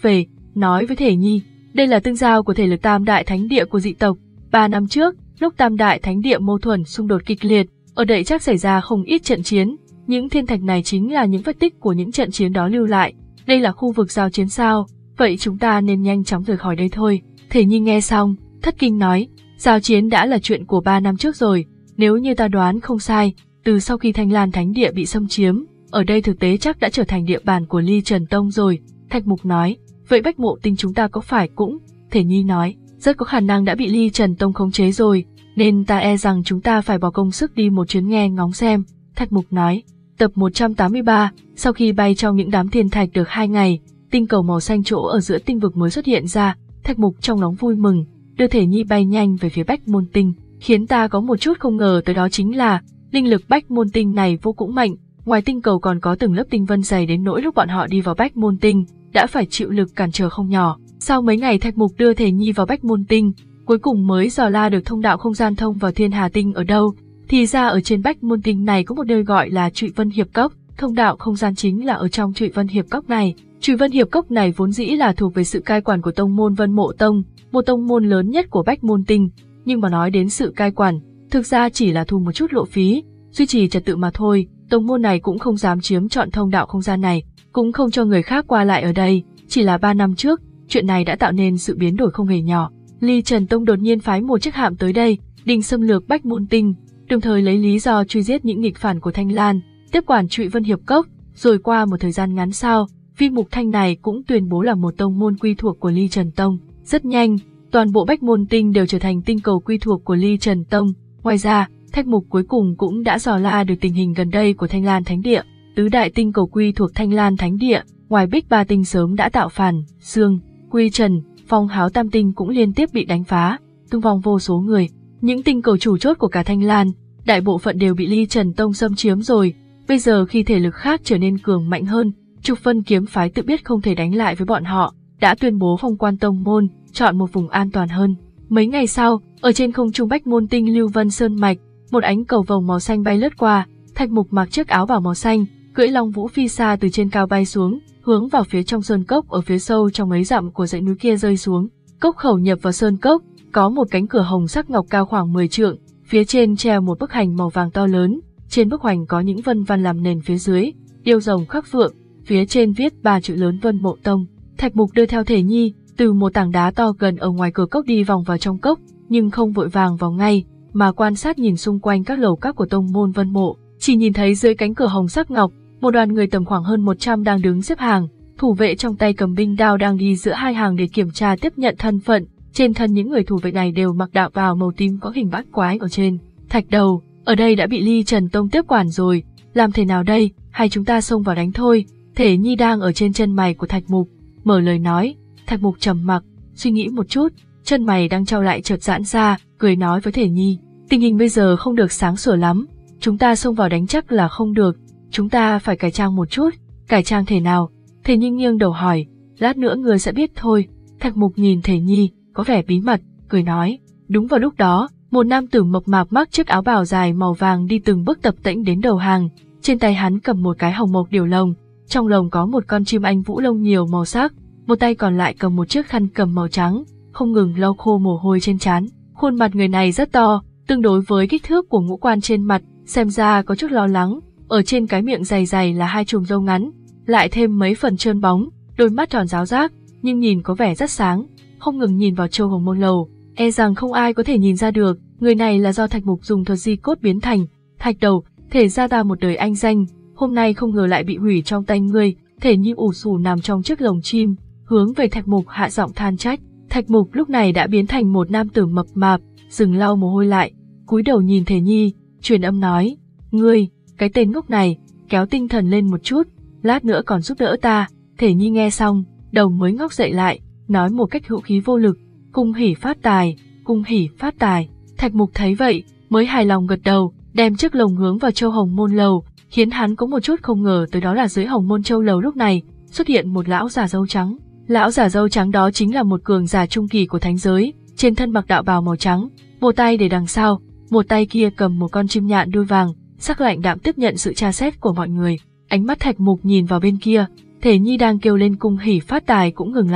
nói với Thể Nhi, đây là tương giao của thể lực tam đại thánh địa của dị tộc. Ba năm trước, lúc tam đại thánh địa mâu thuẫn xung đột kịch liệt, ở đây chắc xảy ra không ít trận chiến. Những thiên thạch này chính là những vết tích của những trận chiến đó lưu lại. Đây là khu vực giao chiến sao? Vậy chúng ta nên nhanh chóng rời khỏi đây thôi. Thể Nhi nghe xong, thất kinh nói, giao chiến đã là chuyện của ba năm trước rồi. Nếu như ta đoán không sai, từ sau khi Thanh Lan Thánh Địa bị xâm chiếm, ở đây thực tế chắc đã trở thành địa bàn của Ly Trần Tông rồi. Thạch Mục nói, vậy Bách Mộ Tinh chúng ta có phải cũng? Thể Nhi nói, rất có khả năng đã bị Ly Trần Tông khống chế rồi, nên ta e rằng chúng ta phải bỏ công sức đi một chuyến nghe ngóng xem. Thạch Mục nói, tập một trăm tám mươi ba, sau khi bay trong những đám thiên thạch được hai ngày, tinh cầu màu xanh chỗ ở giữa tinh vực mới xuất hiện ra. Thạch Mục trong lòng vui mừng, đưa Thể Nhi bay nhanh về phía Bách Môn Tinh. Khiến ta có một chút không ngờ tới đó chính là, linh lực Bách Môn Tinh này vô cùng mạnh, ngoài tinh cầu còn có từng lớp tinh vân dày đến nỗi lúc bọn họ đi vào Bách Môn Tinh, đã phải chịu lực cản trở không nhỏ. Sau mấy ngày Thạch Mục đưa Thể Nhi vào Bách Môn Tinh, cuối cùng mới dò la được thông đạo không gian thông vào Thiên Hà Tinh ở đâu. Thì ra ở trên Bách Môn Tinh này có một nơi gọi là Trụy Vân Hiệp Cốc, thông đạo không gian chính là ở trong Trụy Vân Hiệp Cốc này. Trụy Vân Hiệp Cốc này vốn dĩ là thuộc về sự cai quản của tông môn Vân Mộ Tông, một tông môn lớn nhất của Bách Môn Tinh, nhưng mà nói đến sự cai quản, thực ra chỉ là thu một chút lộ phí, duy trì trật tự mà thôi. Tông môn này cũng không dám chiếm trọn thông đạo không gian này, cũng không cho người khác qua lại ở đây. Chỉ là ba năm trước, chuyện này đã tạo nên sự biến đổi không hề nhỏ. Ly Trần Tông đột nhiên phái một chiếc hạm tới đây, định xâm lược Bách Môn Tinh, đồng thời lấy lý do truy giết những nghịch phản của Thanh Lan, tiếp quản Trụy Vân Hiệp Cốc. Rồi qua một thời gian ngắn sau, viên mục thanh này cũng tuyên bố là một tông môn quy thuộc của Ly Trần Tông. Rất nhanh, toàn bộ Bách Môn Tinh đều trở thành tinh cầu quy thuộc của Ly Trần Tông. Ngoài ra, Thạch Mục cuối cùng cũng đã dò la được tình hình gần đây của Thanh Lan Thánh Địa. Tứ đại tinh cầu quy thuộc Thanh Lan Thánh Địa, ngoài Bích Ba Tinh sớm đã tạo phản, Dương, Quy Trần, Phong Háo Tam Tinh cũng liên tiếp bị đánh phá, thương vong vô số người. Những tinh cầu chủ chốt của cả Thanh Lan, đại bộ phận đều bị Ly Trần Tông xâm chiếm rồi. Bây giờ khi thể lực khác trở nên cường mạnh hơn, Trục Vân kiếm phái tự biết không thể đánh lại với bọn họ, đã tuyên bố phong quan tông môn, chọn một vùng an toàn hơn. Mấy ngày sau, ở trên không trung Bách Môn Tinh Lưu Vân Sơn Mạch, một ánh cầu vồng màu xanh bay lướt qua. Thạch Mục mặc chiếc áo bào màu xanh, cưỡi Long Vũ phi xa từ trên cao bay xuống, hướng vào phía trong sơn cốc ở phía sâu trong mấy dặm của dãy núi kia rơi xuống. Cốc khẩu nhập vào sơn cốc, có một cánh cửa hồng sắc ngọc cao khoảng mười trượng, phía trên treo một bức hành màu vàng to lớn, trên bức hoành có những vân văn làm nền phía dưới, điêu rồng khắc phượng, phía trên viết ba chữ lớn Vân Mộ Tông. Thạch Mục đưa theo Thể Nhi, từ một tảng đá to gần ở ngoài cửa cốc đi vòng vào trong cốc, nhưng không vội vàng vào ngay, mà quan sát nhìn xung quanh các lầu các của tông môn Vân Mộ. Chỉ nhìn thấy dưới cánh cửa hồng sắc ngọc, một đoàn người tầm khoảng hơn một trăm đang đứng xếp hàng, thủ vệ trong tay cầm binh đao đang đi giữa hai hàng để kiểm tra tiếp nhận thân phận. Trên thân những người thủ vệ này đều mặc đạo bào màu tím có hình bát quái ở trên. Thạch Đầu, ở đây đã bị Ly Trần Tông tiếp quản rồi, làm thế nào đây, hay chúng ta xông vào đánh thôi? Thể Nhi đang ở trên chân mày của Thạch Mục, mở lời nói. Thạch Mục trầm mặc, suy nghĩ một chút, chân mày đang trao lại chợt giãn ra, cười nói với Thể Nhi, tình hình bây giờ không được sáng sủa lắm, chúng ta xông vào đánh chắc là không được, chúng ta phải cải trang một chút. Cải trang thế nào? Thể Nhi nghiêng đầu hỏi, lát nữa ngươi sẽ biết thôi. Thạch Mục nhìn Thể Nhi, có vẻ bí mật, cười nói. Đúng vào lúc đó, một nam tử mập mạp mặc chiếc áo bào dài màu vàng đi từng bước tập tễnh đến đầu hàng, trên tay hắn cầm một cái hồng mộc điểu lồng, trong lồng có một con chim anh vũ lông nhiều màu sắc, một tay còn lại cầm một chiếc khăn cầm màu trắng, không ngừng lau khô mồ hôi trên trán. Khuôn mặt người này rất to, tương đối với kích thước của ngũ quan trên mặt, xem ra có chút lo lắng. Ở trên cái miệng dày dày là hai chùm râu ngắn, lại thêm mấy phần trơn bóng, đôi mắt tròn ráo rác, nhưng nhìn có vẻ rất sáng, không ngừng nhìn vào Châu Hồng Môn Lầu, e rằng không ai có thể nhìn ra được, người này là do Thạch Mục dùng thuật di cốt biến thành. Thạch Đầu, thể ra ta một đời anh danh, hôm nay không ngờ lại bị hủy trong tay ngươi. Thể Nhi ủ xù nằm trong chiếc lồng chim, hướng về Thạch Mục hạ giọng than trách. Thạch Mục lúc này đã biến thành một nam tử mập mạp, dừng lau mồ hôi lại, cúi đầu nhìn Thể Nhi, truyền âm nói, ngươi, cái tên ngốc này, kéo tinh thần lên một chút, lát nữa còn giúp đỡ ta. Thể Nhi nghe xong, đầu mới ngóc dậy lại, nói một cách hữu khí vô lực, cung hỉ phát tài, cung hỉ phát tài. Thạch Mục thấy vậy, mới hài lòng gật đầu, đem chiếc lồng hướng vào Châu Hồng Môn Lầu, khiến hắn có một chút không ngờ tới đó là dưới Hồng Môn Châu Lầu lúc này, xuất hiện một lão già râu trắng. Lão già râu trắng đó chính là một cường giả trung kỳ của thánh giới, trên thân mặc đạo bào màu trắng, một tay để đằng sau, một tay kia cầm một con chim nhạn đuôi vàng, sắc lạnh đạm tiếp nhận sự tra xét của mọi người. Ánh mắt Thạch Mục nhìn vào bên kia, Thể Nhi đang kêu lên cung hỉ phát tài cũng ngừng lại,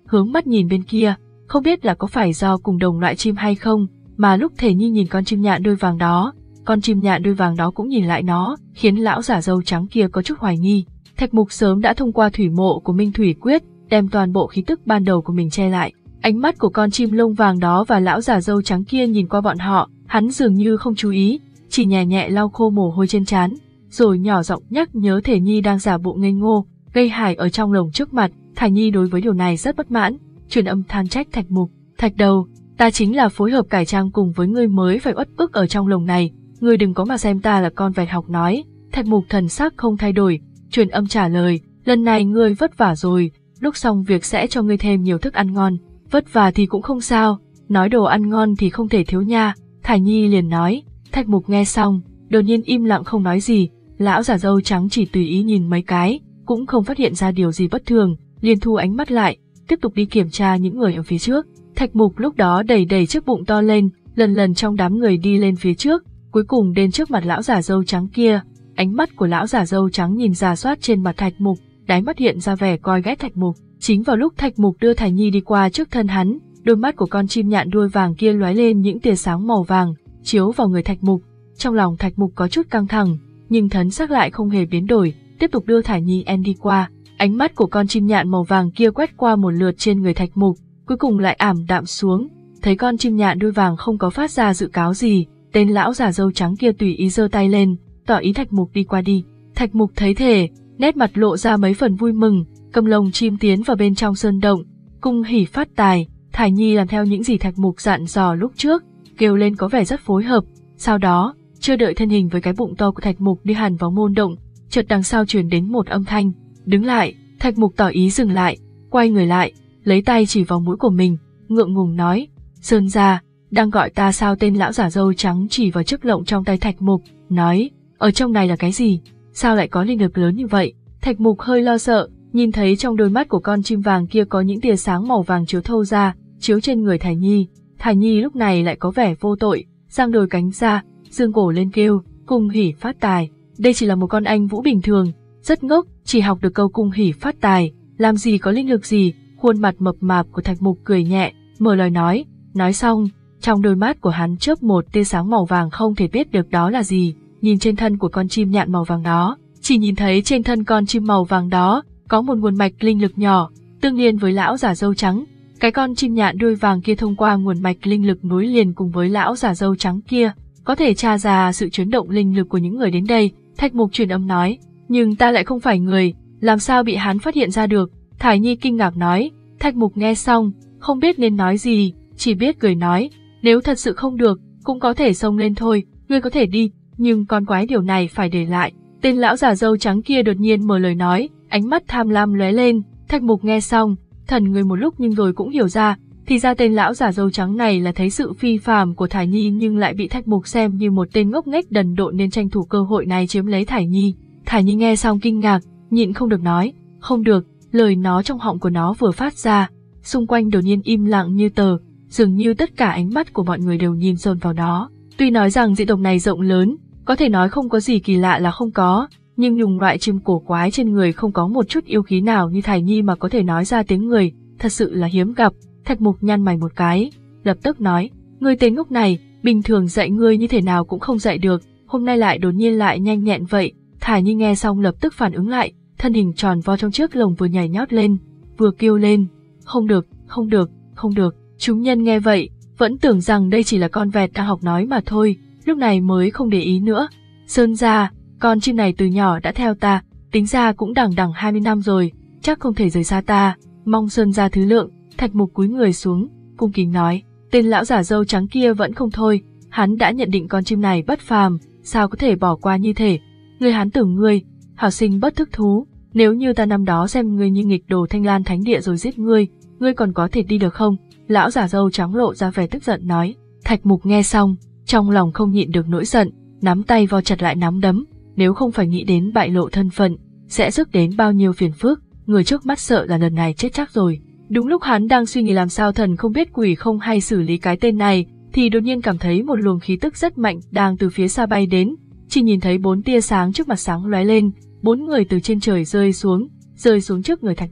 hướng mắt nhìn bên kia, không biết là có phải do cùng đồng loại chim hay không, mà lúc Thể Nhi nhìn con chim nhạn đuôi vàng đó, con chim nhạn đuôi vàng đó cũng nhìn lại nó, khiến lão giả râu trắng kia có chút hoài nghi. Thạch Mục sớm đã thông qua thủy mộ của Minh Thủy Quyết, đem toàn bộ khí tức ban đầu của mình che lại. Ánh mắt của con chim lông vàng đó và lão giả râu trắng kia nhìn qua bọn họ, hắn dường như không chú ý, chỉ nhẹ nhẹ lau khô mồ hôi trên trán, rồi nhỏ giọng nhắc nhớ Thể Nhi đang giả bộ ngây ngô, gây hại ở trong lồng trước mặt. Thải Nhi đối với điều này rất bất mãn, truyền âm than trách Thạch Mục: "Thạch đầu, ta chính là phối hợp cải trang cùng với ngươi mới phải uất ức ở trong lồng này, ngươi đừng có mà xem ta là con vẹt học nói." Thạch Mục thần sắc không thay đổi, truyền âm trả lời: "Lần này ngươi vất vả rồi, lúc xong việc sẽ cho ngươi thêm nhiều thức ăn ngon." "Vất vả thì cũng không sao, nói đồ ăn ngon thì không thể thiếu nha." Thải Nhi liền nói. Thạch Mục nghe xong, đột nhiên im lặng không nói gì, lão giả râu trắng chỉ tùy ý nhìn mấy cái, cũng không phát hiện ra điều gì bất thường, liền thu ánh mắt lại, tiếp tục đi kiểm tra những người ở phía trước. Thạch Mục lúc đó đẩy đẩy chiếc bụng to lên, lần lần trong đám người đi lên phía trước, cuối cùng đến trước mặt lão giả râu trắng kia. Ánh mắt của lão giả râu trắng nhìn rà soát trên mặt Thạch Mục, đáy mắt hiện ra vẻ coi ghét Thạch Mục. Chính vào lúc Thạch Mục đưa Thải Nhi đi qua trước thân hắn, đôi mắt của con chim nhạn đuôi vàng kia lóe lên những tia sáng màu vàng, chiếu vào người Thạch Mục. Trong lòng Thạch Mục có chút căng thẳng, nhưng thần sắc lại không hề biến đổi, tiếp tục đưa Thải Nhi em đi qua. Ánh mắt của con chim nhạn màu vàng kia quét qua một lượt trên người Thạch Mục, cuối cùng lại ảm đạm xuống. Thấy con chim nhạn đuôi vàng không có phát ra dự cáo gì, tên lão giả râu trắng kia tùy ý giơ tay lên, tỏ ý Thạch Mục đi qua đi. Thạch Mục thấy thế, nét mặt lộ ra mấy phần vui mừng, cầm lồng chim tiến vào bên trong sơn động, cung hỉ phát tài. Thải Nhi làm theo những gì Thạch Mục dặn dò lúc trước, kêu lên có vẻ rất phối hợp. Sau đó, chưa đợi thân hình với cái bụng to của Thạch Mục đi hẳn vào môn động, chợt đằng sau truyền đến một âm thanh: "Đứng lại." Thạch Mục tỏ ý dừng lại, quay người lại, lấy tay chỉ vào mũi của mình, ngượng ngùng nói: "Sơn gia, đang gọi ta sao?" Tên lão giả râu trắng chỉ vào chiếc lọng trong tay Thạch Mục, nói: "Ở trong này là cái gì? Sao lại có linh lực lớn như vậy?" Thạch Mục hơi lo sợ, nhìn thấy trong đôi mắt của con chim vàng kia có những tia sáng màu vàng chiếu thâu ra, chiếu trên người Thải Nhi. Thải Nhi lúc này lại có vẻ vô tội, giang đôi cánh ra, dương cổ lên kêu: "Cung hỉ phát tài." Đây chỉ là một con anh vũ bình thường, rất ngốc, chỉ học được câu cung hỉ phát tài, làm gì có linh lực gì. Khuôn mặt mập mạp của Thạch Mục cười nhẹ, mở lời nói. Nói xong, trong đôi mắt của hắn chớp một tia sáng màu vàng không thể biết được đó là gì. Nhìn trên thân của con chim nhạn màu vàng đó, chỉ nhìn thấy trên thân con chim màu vàng đó có một nguồn mạch linh lực nhỏ, tương liên với lão giả râu trắng. Cái con chim nhạn đuôi vàng kia thông qua nguồn mạch linh lực nối liền cùng với lão giả râu trắng kia, có thể tra ra sự chấn động linh lực của những người đến đây. Thạch Mục truyền âm nói: "Nhưng ta lại không phải người, làm sao bị hắn phát hiện ra được?" Thải Nhi kinh ngạc nói. Thạch Mục nghe xong, không biết nên nói gì, chỉ biết cười nói: "Nếu thật sự không được, cũng có thể xông lên thôi, ngươi có thể đi, nhưng con quái điều này phải để lại." Tên lão giả râu trắng kia đột nhiên mở lời nói, ánh mắt tham lam lóe lên. Thạch Mục nghe xong, thần người một lúc nhưng rồi cũng hiểu ra, thì ra tên lão giả râu trắng này là thấy sự phi phàm của Thải Nhi nhưng lại bị Thạch Mục xem như một tên ngốc nghếch đần độn nên tranh thủ cơ hội này chiếm lấy Thải Nhi. Thải Nhi nghe xong kinh ngạc, nhịn không được nói: "Không được." Lời nó trong họng của nó vừa phát ra, xung quanh đột nhiên im lặng như tờ, dường như tất cả ánh mắt của mọi người đều nhìn dồn vào nó. Tuy nói rằng dị tộc này rộng lớn, có thể nói không có gì kỳ lạ là không có, nhưng nhùng loại chim cổ quái trên người không có một chút yêu khí nào như Thải Nhi mà có thể nói ra tiếng người, thật sự là hiếm gặp. Thạch Mục nhăn mày một cái, lập tức nói: "Ngươi tên ngốc này, bình thường dạy ngươi như thế nào cũng không dạy được, hôm nay lại đột nhiên lại nhanh nhẹn vậy." Thải Nhi nghe xong lập tức phản ứng lại, thân hình tròn vo trong chiếc lồng vừa nhảy nhót lên, vừa kêu lên: "Không được, không được, không được." Chúng nhân nghe vậy, vẫn tưởng rằng đây chỉ là con vẹt đang học nói mà thôi, lúc này mới không để ý nữa. "Sơn gia, con chim này từ nhỏ đã theo ta, tính ra cũng đằng đằng hai mươi năm rồi, chắc không thể rời xa ta, mong Sơn gia thứ lượng." Thạch Mục cúi người xuống, cung kính nói. Tên lão giả râu trắng kia vẫn không thôi, hắn đã nhận định con chim này bất phàm, sao có thể bỏ qua như thể. "Ngươi hắn tưởng ngươi, hảo sinh bất thức thú, nếu như ta năm đó xem ngươi như nghịch đồ Thanh Lan Thánh Địa rồi giết ngươi, ngươi còn có thể đi được không?" Lão giả râu trắng lộ ra vẻ tức giận nói. Thạch Mục nghe xong, trong lòng không nhịn được nỗi giận, nắm tay vo chặt lại nắm đấm, nếu không phải nghĩ đến bại lộ thân phận, sẽ rước đến bao nhiêu phiền phức, người trước mắt sợ là lần này chết chắc rồi. Đúng lúc hắn đang suy nghĩ làm sao thần không biết quỷ không hay xử lý cái tên này, thì đột nhiên cảm thấy một luồng khí tức rất mạnh đang từ phía xa bay đến, chỉ nhìn thấy bốn tia sáng trước mặt sáng lóe lên, bốn người từ trên trời rơi xuống, rơi xuống trước người Thạch Mục.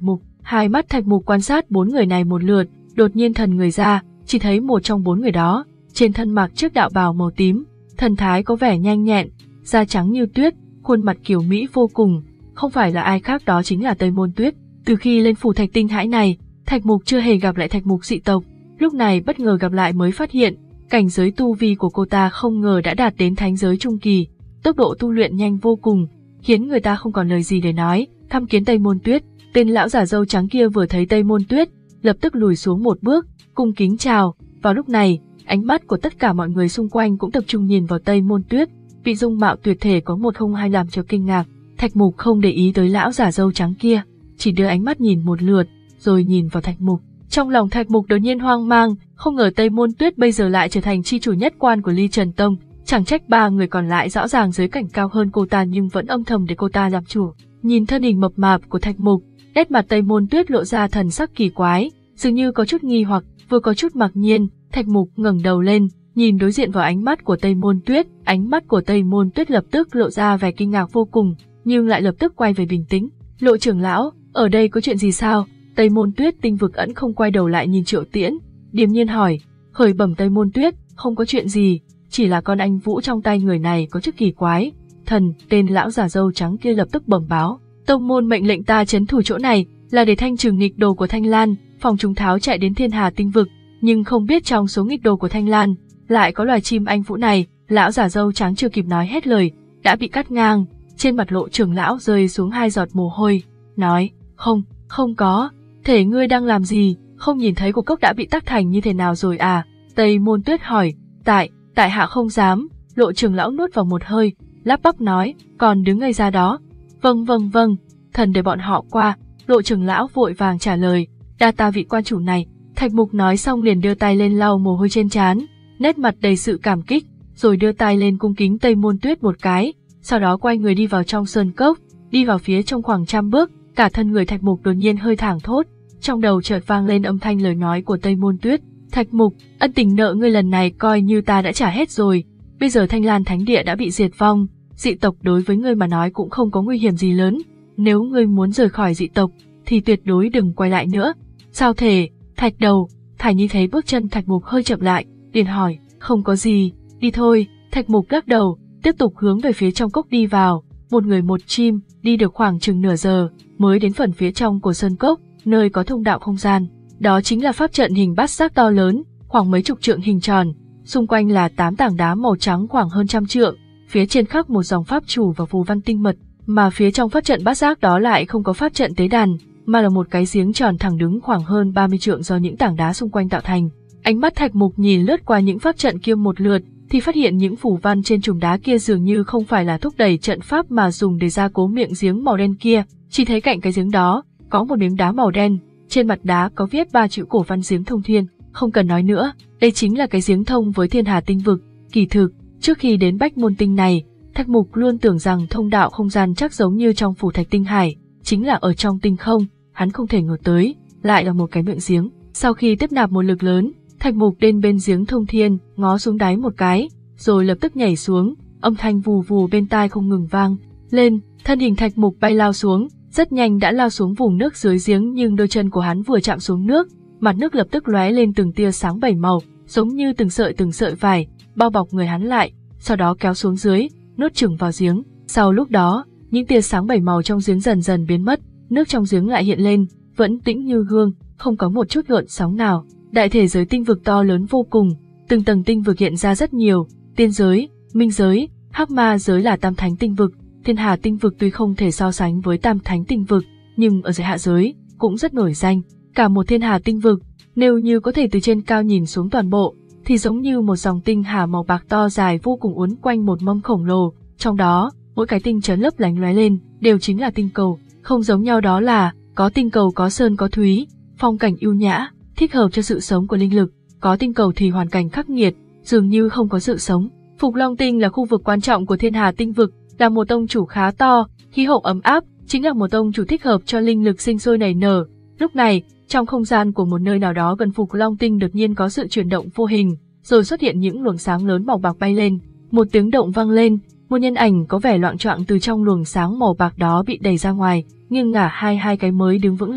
Hai mắt Thạch Mục quan sát bốn người này một lượt, đột nhiên thần người ra, chỉ thấy một trong bốn người đó, trên thân mặc chiếc đạo bào màu tím, thần thái có vẻ nhanh nhẹn, da trắng như tuyết, khuôn mặt kiều mỹ vô cùng, không phải là ai khác đó chính là Tây Môn Tuyết. Từ khi lên phủ Thạch Tinh Hải này, Thạch Mục chưa hề gặp lại Thạch Mục dị tộc, lúc này bất ngờ gặp lại mới phát hiện, cảnh giới tu vi của cô ta không ngờ đã đạt đến thánh giới trung kỳ, tốc độ tu luyện nhanh vô cùng, khiến người ta không còn lời gì để nói. Thăm kiến Tây Môn Tuyết, tên lão giả râu trắng kia vừa thấy Tây Môn Tuyết, lập tức lùi xuống một bước, cung kính chào. Vào lúc này, ánh mắt của tất cả mọi người xung quanh cũng tập trung nhìn vào Tây Môn Tuyết, vị dung mạo tuyệt thể có một không hai làm cho kinh ngạc. Thạch Mục không để ý tới lão giả râu trắng kia, chỉ đưa ánh mắt nhìn một lượt, rồi nhìn vào Thạch Mục. Trong lòng Thạch Mục đột nhiên hoang mang, không ngờ Tây Môn Tuyết bây giờ lại trở thành chi chủ nhất quan của Ly Trần Tông, chẳng trách ba người còn lại rõ ràng giới cảnh cao hơn cô ta nhưng vẫn âm thầm để cô ta làm chủ. Nhìn thân hình mập mạp của Thạch Mục, nét mặt Tây Môn Tuyết lộ ra thần sắc kỳ quái, dường như có chút nghi hoặc, vừa có chút mặc nhiên. Thạch Mục ngẩng đầu lên, nhìn đối diện vào ánh mắt của Tây Môn Tuyết, ánh mắt của Tây Môn Tuyết lập tức lộ ra vẻ kinh ngạc vô cùng, nhưng lại lập tức quay về bình tĩnh. Lộ trưởng lão, ở đây có chuyện gì sao? Tây Môn Tuyết tinh vực ẩn không quay đầu lại nhìn Triệu Tiễn, điềm nhiên hỏi. Khởi bẩm Tây Môn Tuyết, không có chuyện gì, chỉ là con anh vũ trong tay người này có chút kỳ quái. Thần, tên lão giả râu trắng kia lập tức bẩm báo. Tông môn mệnh lệnh ta trấn thủ chỗ này là để thanh trừ nghịch đồ của Thanh Lan, phòng chúng tháo chạy đến Thiên Hà tinh vực, nhưng không biết trong số nghịch đồ của Thanh Lan lại có loài chim anh vũ này. Lão giả râu trắng chưa kịp nói hết lời, đã bị cắt ngang. Trên mặt Lộ trưởng lão rơi xuống hai giọt mồ hôi, nói, không, không có, thể ngươi đang làm gì, không nhìn thấy cuộc cốc đã bị tắc thành như thế nào rồi à? Tây Môn Tuyết hỏi. Tại, tại hạ không dám. Lộ trưởng lão nuốt vào một hơi, lắp bắp nói, còn đứng ngây ra đó. Vâng vâng vâng, thần để bọn họ qua. Lộ trưởng lão vội vàng trả lời, đa ta vị quan chủ này. Thạch Mục nói xong liền đưa tay lên lau mồ hôi trên trán, nét mặt đầy sự cảm kích, rồi đưa tay lên cung kính Tây Môn Tuyết một cái, sau đó quay người đi vào trong sơn cốc, đi vào phía trong khoảng trăm bước. Cả thân người Thạch Mục đột nhiên hơi thảng thốt, trong đầu chợt vang lên âm thanh lời nói của Tây Môn Tuyết. Thạch Mục, ân tình nợ ngươi lần này coi như ta đã trả hết rồi, bây giờ Thanh Lan Thánh Địa đã bị diệt vong, dị tộc đối với ngươi mà nói cũng không có nguy hiểm gì lớn, nếu ngươi muốn rời khỏi dị tộc thì tuyệt đối đừng quay lại nữa. Sao thể? Thạch đầu. Thải Nhi thấy bước chân Thạch Mục hơi chậm lại, liền hỏi, không có gì, đi thôi. Thạch Mục lắc đầu, tiếp tục hướng về phía trong cốc đi vào. Một người một chim, đi được khoảng chừng nửa giờ, mới đến phần phía trong của sơn cốc, nơi có thông đạo không gian. Đó chính là pháp trận hình bát giác to lớn, khoảng mấy chục trượng hình tròn, xung quanh là tám tảng đá màu trắng khoảng hơn trăm trượng, phía trên khắc một dòng pháp chủ và phù văn tinh mật, mà phía trong pháp trận bát giác đó lại không có pháp trận tế đàn, mà là một cái giếng tròn thẳng đứng khoảng hơn ba mươi trượng do những tảng đá xung quanh tạo thành. Ánh mắt Thạch Mục nhìn lướt qua những pháp trận kia một lượt, thì phát hiện những phù văn trên chùm đá kia dường như không phải là thúc đẩy trận pháp mà dùng để gia cố miệng giếng màu đen kia. Chỉ thấy cạnh cái giếng đó có một miếng đá màu đen, trên mặt đá có viết ba chữ cổ văn giếng thông thiên. Không cần nói nữa, đây chính là cái giếng thông với Thiên Hà tinh vực. Kỳ thực, trước khi đến Bách Môn Tinh này, Thạch Mục luôn tưởng rằng thông đạo không gian chắc giống như trong phủ Thạch Tinh Hải, chính là ở trong tinh không. Hắn không thể ngờ tới, lại là một cái miệng giếng. Sau khi tiếp nạp một lực lớn, Thạch Mục đến bên giếng thông thiên, ngó xuống đáy một cái, rồi lập tức nhảy xuống, âm thanh vù vù bên tai không ngừng vang lên, thân hình Thạch Mục bay lao xuống, rất nhanh đã lao xuống vùng nước dưới giếng, nhưng đôi chân của hắn vừa chạm xuống nước, mặt nước lập tức lóe lên từng tia sáng bảy màu, giống như từng sợi từng sợi vải, bao bọc người hắn lại, sau đó kéo xuống dưới, nuốt chửng vào giếng. Sau lúc đó, những tia sáng bảy màu trong giếng dần dần biến mất, nước trong giếng lại hiện lên, vẫn tĩnh như gương, không có một chút gợn sóng nào. Đại thể giới tinh vực to lớn vô cùng, từng tầng tinh vực hiện ra rất nhiều, tiên giới, minh giới, hắc ma giới là tam thánh tinh vực. Thiên Hà tinh vực tuy không thể so sánh với tam thánh tinh vực, nhưng ở giới hạ giới cũng rất nổi danh. Cả một Thiên Hà tinh vực, nếu như có thể từ trên cao nhìn xuống toàn bộ, thì giống như một dòng tinh hà màu bạc to dài vô cùng uốn quanh một mâm khổng lồ. Trong đó, mỗi cái tinh chớp lấp lánh lóe lên, đều chính là tinh cầu. Không giống nhau đó là, có tinh cầu có sơn có thúy, phong cảnh ưu nhã, thích hợp cho sự sống của linh lực. Có tinh cầu thì hoàn cảnh khắc nghiệt, dường như không có sự sống. Phục Long Tinh là khu vực quan trọng của Thiên Hà tinh vực, là một tông chủ khá to, khí hậu ấm áp, chính là một tông chủ thích hợp cho linh lực sinh sôi nảy nở. Lúc này, trong không gian của một nơi nào đó gần Phục Long Tinh đột nhiên có sự chuyển động vô hình, rồi xuất hiện những luồng sáng lớn màu bạc bay lên. Một tiếng động vang lên, một nhân ảnh có vẻ loạng choạng từ trong luồng sáng màu bạc đó bị đẩy ra ngoài, nghiêng ngả hai hai cái mới đứng vững lại.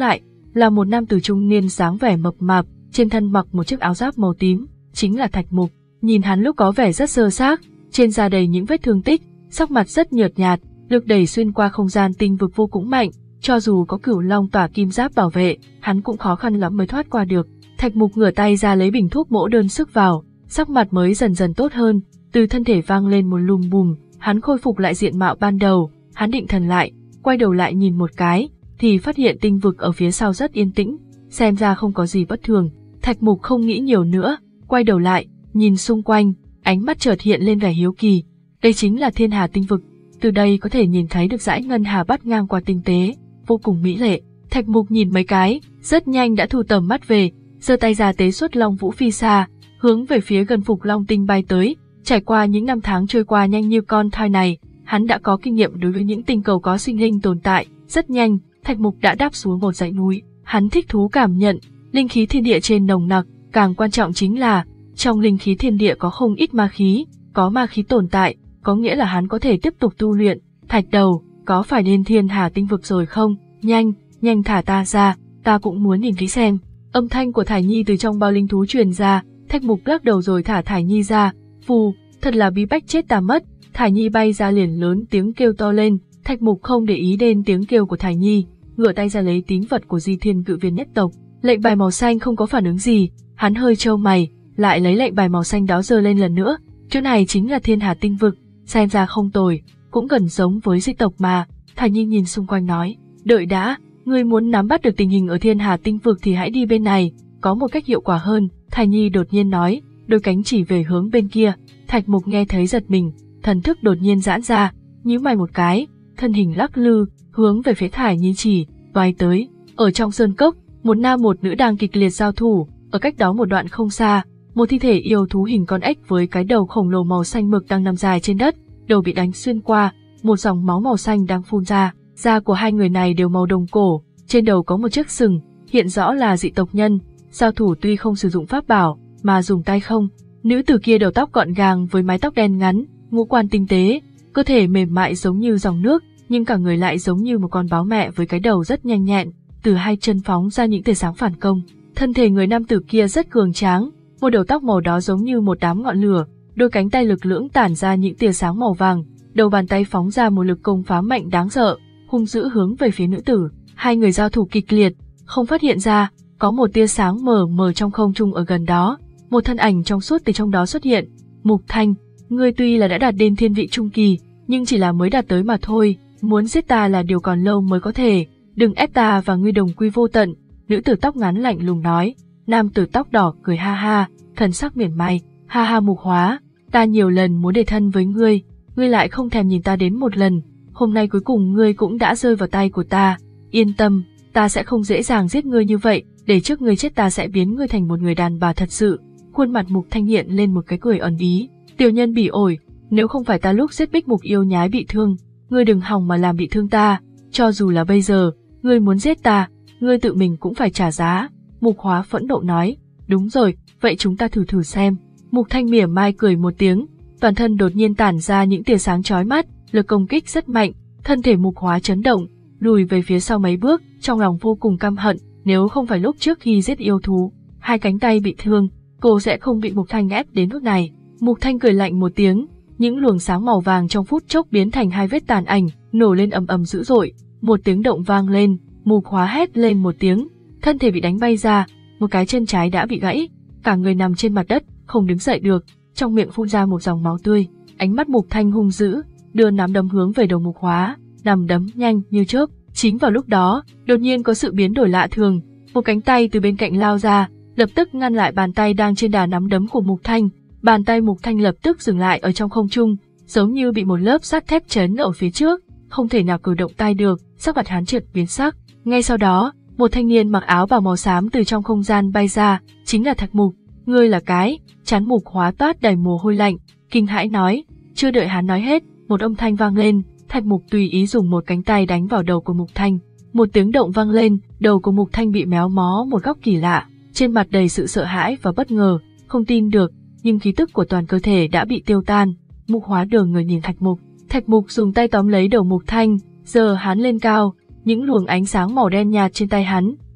là một nam tử trung niên dáng vẻ mập mạp, trên thân mặc một chiếc áo giáp màu tím, chính là Thạch Mục. Nhìn hắn lúc có vẻ rất sơ xác, trên da đầy những vết thương tích, sắc mặt rất nhợt nhạt, lực đẩy xuyên qua không gian tinh vực vô cùng mạnh, cho dù có Cửu Long tỏa kim giáp bảo vệ, hắn cũng khó khăn lắm mới thoát qua được. Thạch Mục ngửa tay ra lấy bình thuốc mỗ đơn sức vào, sắc mặt mới dần dần tốt hơn, từ thân thể vang lên một lùm bùm, hắn khôi phục lại diện mạo ban đầu, hắn định thần lại, quay đầu lại nhìn một cái, thì phát hiện tinh vực ở phía sau rất yên tĩnh, xem ra không có gì bất thường. Thạch Mục không nghĩ nhiều nữa, quay đầu lại, nhìn xung quanh, ánh mắt chợt hiện lên vẻ hiếu kỳ. Đây chính là Thiên Hà tinh vực, từ đây có thể nhìn thấy được dải ngân hà bắt ngang qua tinh tế, vô cùng mỹ lệ. Thạch Mục nhìn mấy cái, rất nhanh đã thu tầm mắt về, giơ tay ra tế xuất Long Vũ phi xa, hướng về phía gần Phục Long tinh bay tới. Trải qua những năm tháng trôi qua nhanh như con thoi này, hắn đã có kinh nghiệm đối với những tinh cầu có sinh linh tồn tại. Rất nhanh, Thạch Mục đã đáp xuống một dãy núi. Hắn thích thú cảm nhận linh khí thiên địa trên nồng nặc, càng quan trọng chính là trong linh khí thiên địa có không ít ma khí, có ma khí tồn tại, có nghĩa là hắn có thể tiếp tục tu luyện. Thạch đầu, có phải đến Thiên Hà tinh vực rồi không? Nhanh, nhanh thả ta ra, ta cũng muốn nhìn kỹ xem. Âm thanh của Thải Nhi từ trong bao linh thú truyền ra. Thạch Mục lắc đầu rồi thả Thải Nhi ra. Phù, thật là bí bách chết ta mất. Thải Nhi bay ra liền lớn tiếng kêu to lên. Thạch Mục không để ý đến tiếng kêu của Thải Nhi, ngửa tay ra lấy tín vật của Di Thiên Cự Viên nhất tộc. Lệnh bài màu xanh không có phản ứng gì, hắn hơi trâu mày, lại lấy lệnh bài màu xanh đó giơ lên lần nữa. Chỗ này chính là Thiên Hà tinh vực, xem ra không tồi, cũng gần giống với di tộc mà. Thải Nhi nhìn xung quanh nói, đợi đã, ngươi muốn nắm bắt được tình hình ở Thiên Hà tinh vực thì hãy đi bên này, có một cách hiệu quả hơn. Thải Nhi đột nhiên nói, đôi cánh chỉ về hướng bên kia. Thạch Mục nghe thấy giật mình, thần thức đột nhiên giãn ra, nhíu mày một cái, thân hình lắc lư, hướng về phía Thải Nhi chỉ, bay tới. Ở trong sơn cốc, một nam một nữ đang kịch liệt giao thủ, ở cách đó một đoạn không xa, một thi thể yêu thú hình con ếch với cái đầu khổng lồ màu xanh mực đang nằm dài trên đất, đầu bị đánh xuyên qua, một dòng máu màu xanh đang phun ra. Da của hai người này đều màu đồng cổ, trên đầu có một chiếc sừng, hiện rõ là dị tộc nhân. Giao thủ tuy không sử dụng pháp bảo, mà dùng tay không. Nữ tử kia đầu tóc gọn gàng với mái tóc đen ngắn, ngũ quan tinh tế, cơ thể mềm mại giống như dòng nước, nhưng cả người lại giống như một con báo mẹ với cái đầu rất nhanh nhẹn, từ hai chân phóng ra những tia sáng phản công. Thân thể người nam tử kia rất cường tráng, một đầu tóc màu đó giống như một đám ngọn lửa, đôi cánh tay lực lưỡng tản ra những tia sáng màu vàng, đầu bàn tay phóng ra một lực công phá mạnh đáng sợ, hung dữ hướng về phía nữ tử. Hai người giao thủ kịch liệt, không phát hiện ra, có một tia sáng mờ mờ trong không trung ở gần đó, một thân ảnh trong suốt từ trong đó xuất hiện. Mục Thanh, ngươi tuy là đã đạt đến thiên vị trung kỳ, nhưng chỉ là mới đạt tới mà thôi, muốn giết ta là điều còn lâu mới có thể, đừng ép ta và ngươi đồng quy vô tận. Nữ tử tóc ngắn lạnh lùng nói. Nam tử tóc đỏ cười ha ha, thần sắc mỉa mai, ha ha Mục Hóa, ta nhiều lần muốn để thân với ngươi, ngươi lại không thèm nhìn ta đến một lần, hôm nay cuối cùng ngươi cũng đã rơi vào tay của ta. Yên tâm, ta sẽ không dễ dàng giết ngươi như vậy, để trước ngươi chết ta sẽ biến ngươi thành một người đàn bà thật sự. Khuôn mặt Mục Thanh hiện lên một cái cười ẩn ý. Tiểu nhân bỉ ổi, nếu không phải ta lúc giết Bích Mục yêu nhái bị thương, ngươi đừng hòng mà làm bị thương ta, cho dù là bây giờ, ngươi muốn giết ta, ngươi tự mình cũng phải trả giá. Mục Hóa phẫn nộ nói. Đúng rồi, vậy chúng ta thử thử xem. Mục Thanh mỉa mai cười một tiếng, toàn thân đột nhiên tản ra những tia sáng chói mắt, lực công kích rất mạnh, thân thể Mục Hóa chấn động, lùi về phía sau mấy bước, trong lòng vô cùng căm hận, nếu không phải lúc trước khi giết yêu thú, hai cánh tay bị thương, cô sẽ không bị Mục Thanh ép đến nước này. Mục Thanh cười lạnh một tiếng, những luồng sáng màu vàng trong phút chốc biến thành hai vết tàn ảnh, nổ lên ầm ầm dữ dội, một tiếng động vang lên, Mục Hóa hét lên một tiếng, thân thể bị đánh bay ra, một cái chân trái đã bị gãy, cả người nằm trên mặt đất, không đứng dậy được, trong miệng phun ra một dòng máu tươi. Ánh mắt Mục Thanh hung dữ, đưa nắm đấm hướng về đầu Mục Hóa, nắm đấm nhanh như chớp. Chính vào lúc đó, đột nhiên có sự biến đổi lạ thường, một cánh tay từ bên cạnh lao ra, lập tức ngăn lại bàn tay đang trên đà nắm đấm của Mục Thanh. Bàn tay Mục Thanh lập tức dừng lại ở trong không trung, giống như bị một lớp sắt thép chấn ở phía trước, không thể nào cử động tay được, sắc mặt hắn chợt biến sắc. Ngay sau đó, một thanh niên mặc áo bào màu xám từ trong không gian bay ra, chính là Thạch Mục. Ngươi là cái? Trán Mục Hóa toát đầy mồ hôi lạnh, kinh hãi nói. Chưa đợi hắn nói hết, một âm thanh vang lên, Thạch Mục tùy ý dùng một cánh tay đánh vào đầu của Mục Thanh. Một tiếng động vang lên, đầu của Mục Thanh bị méo mó một góc kỳ lạ, trên mặt đầy sự sợ hãi và bất ngờ, không tin được, nhưng khí tức của toàn cơ thể đã bị tiêu tan. Mục Hóa đờ người nhìn Thạch Mục, Thạch Mục dùng tay tóm lấy đầu Mục Thanh, giơ hắn lên cao, những luồng ánh sáng màu đen nhạt trên tay hắn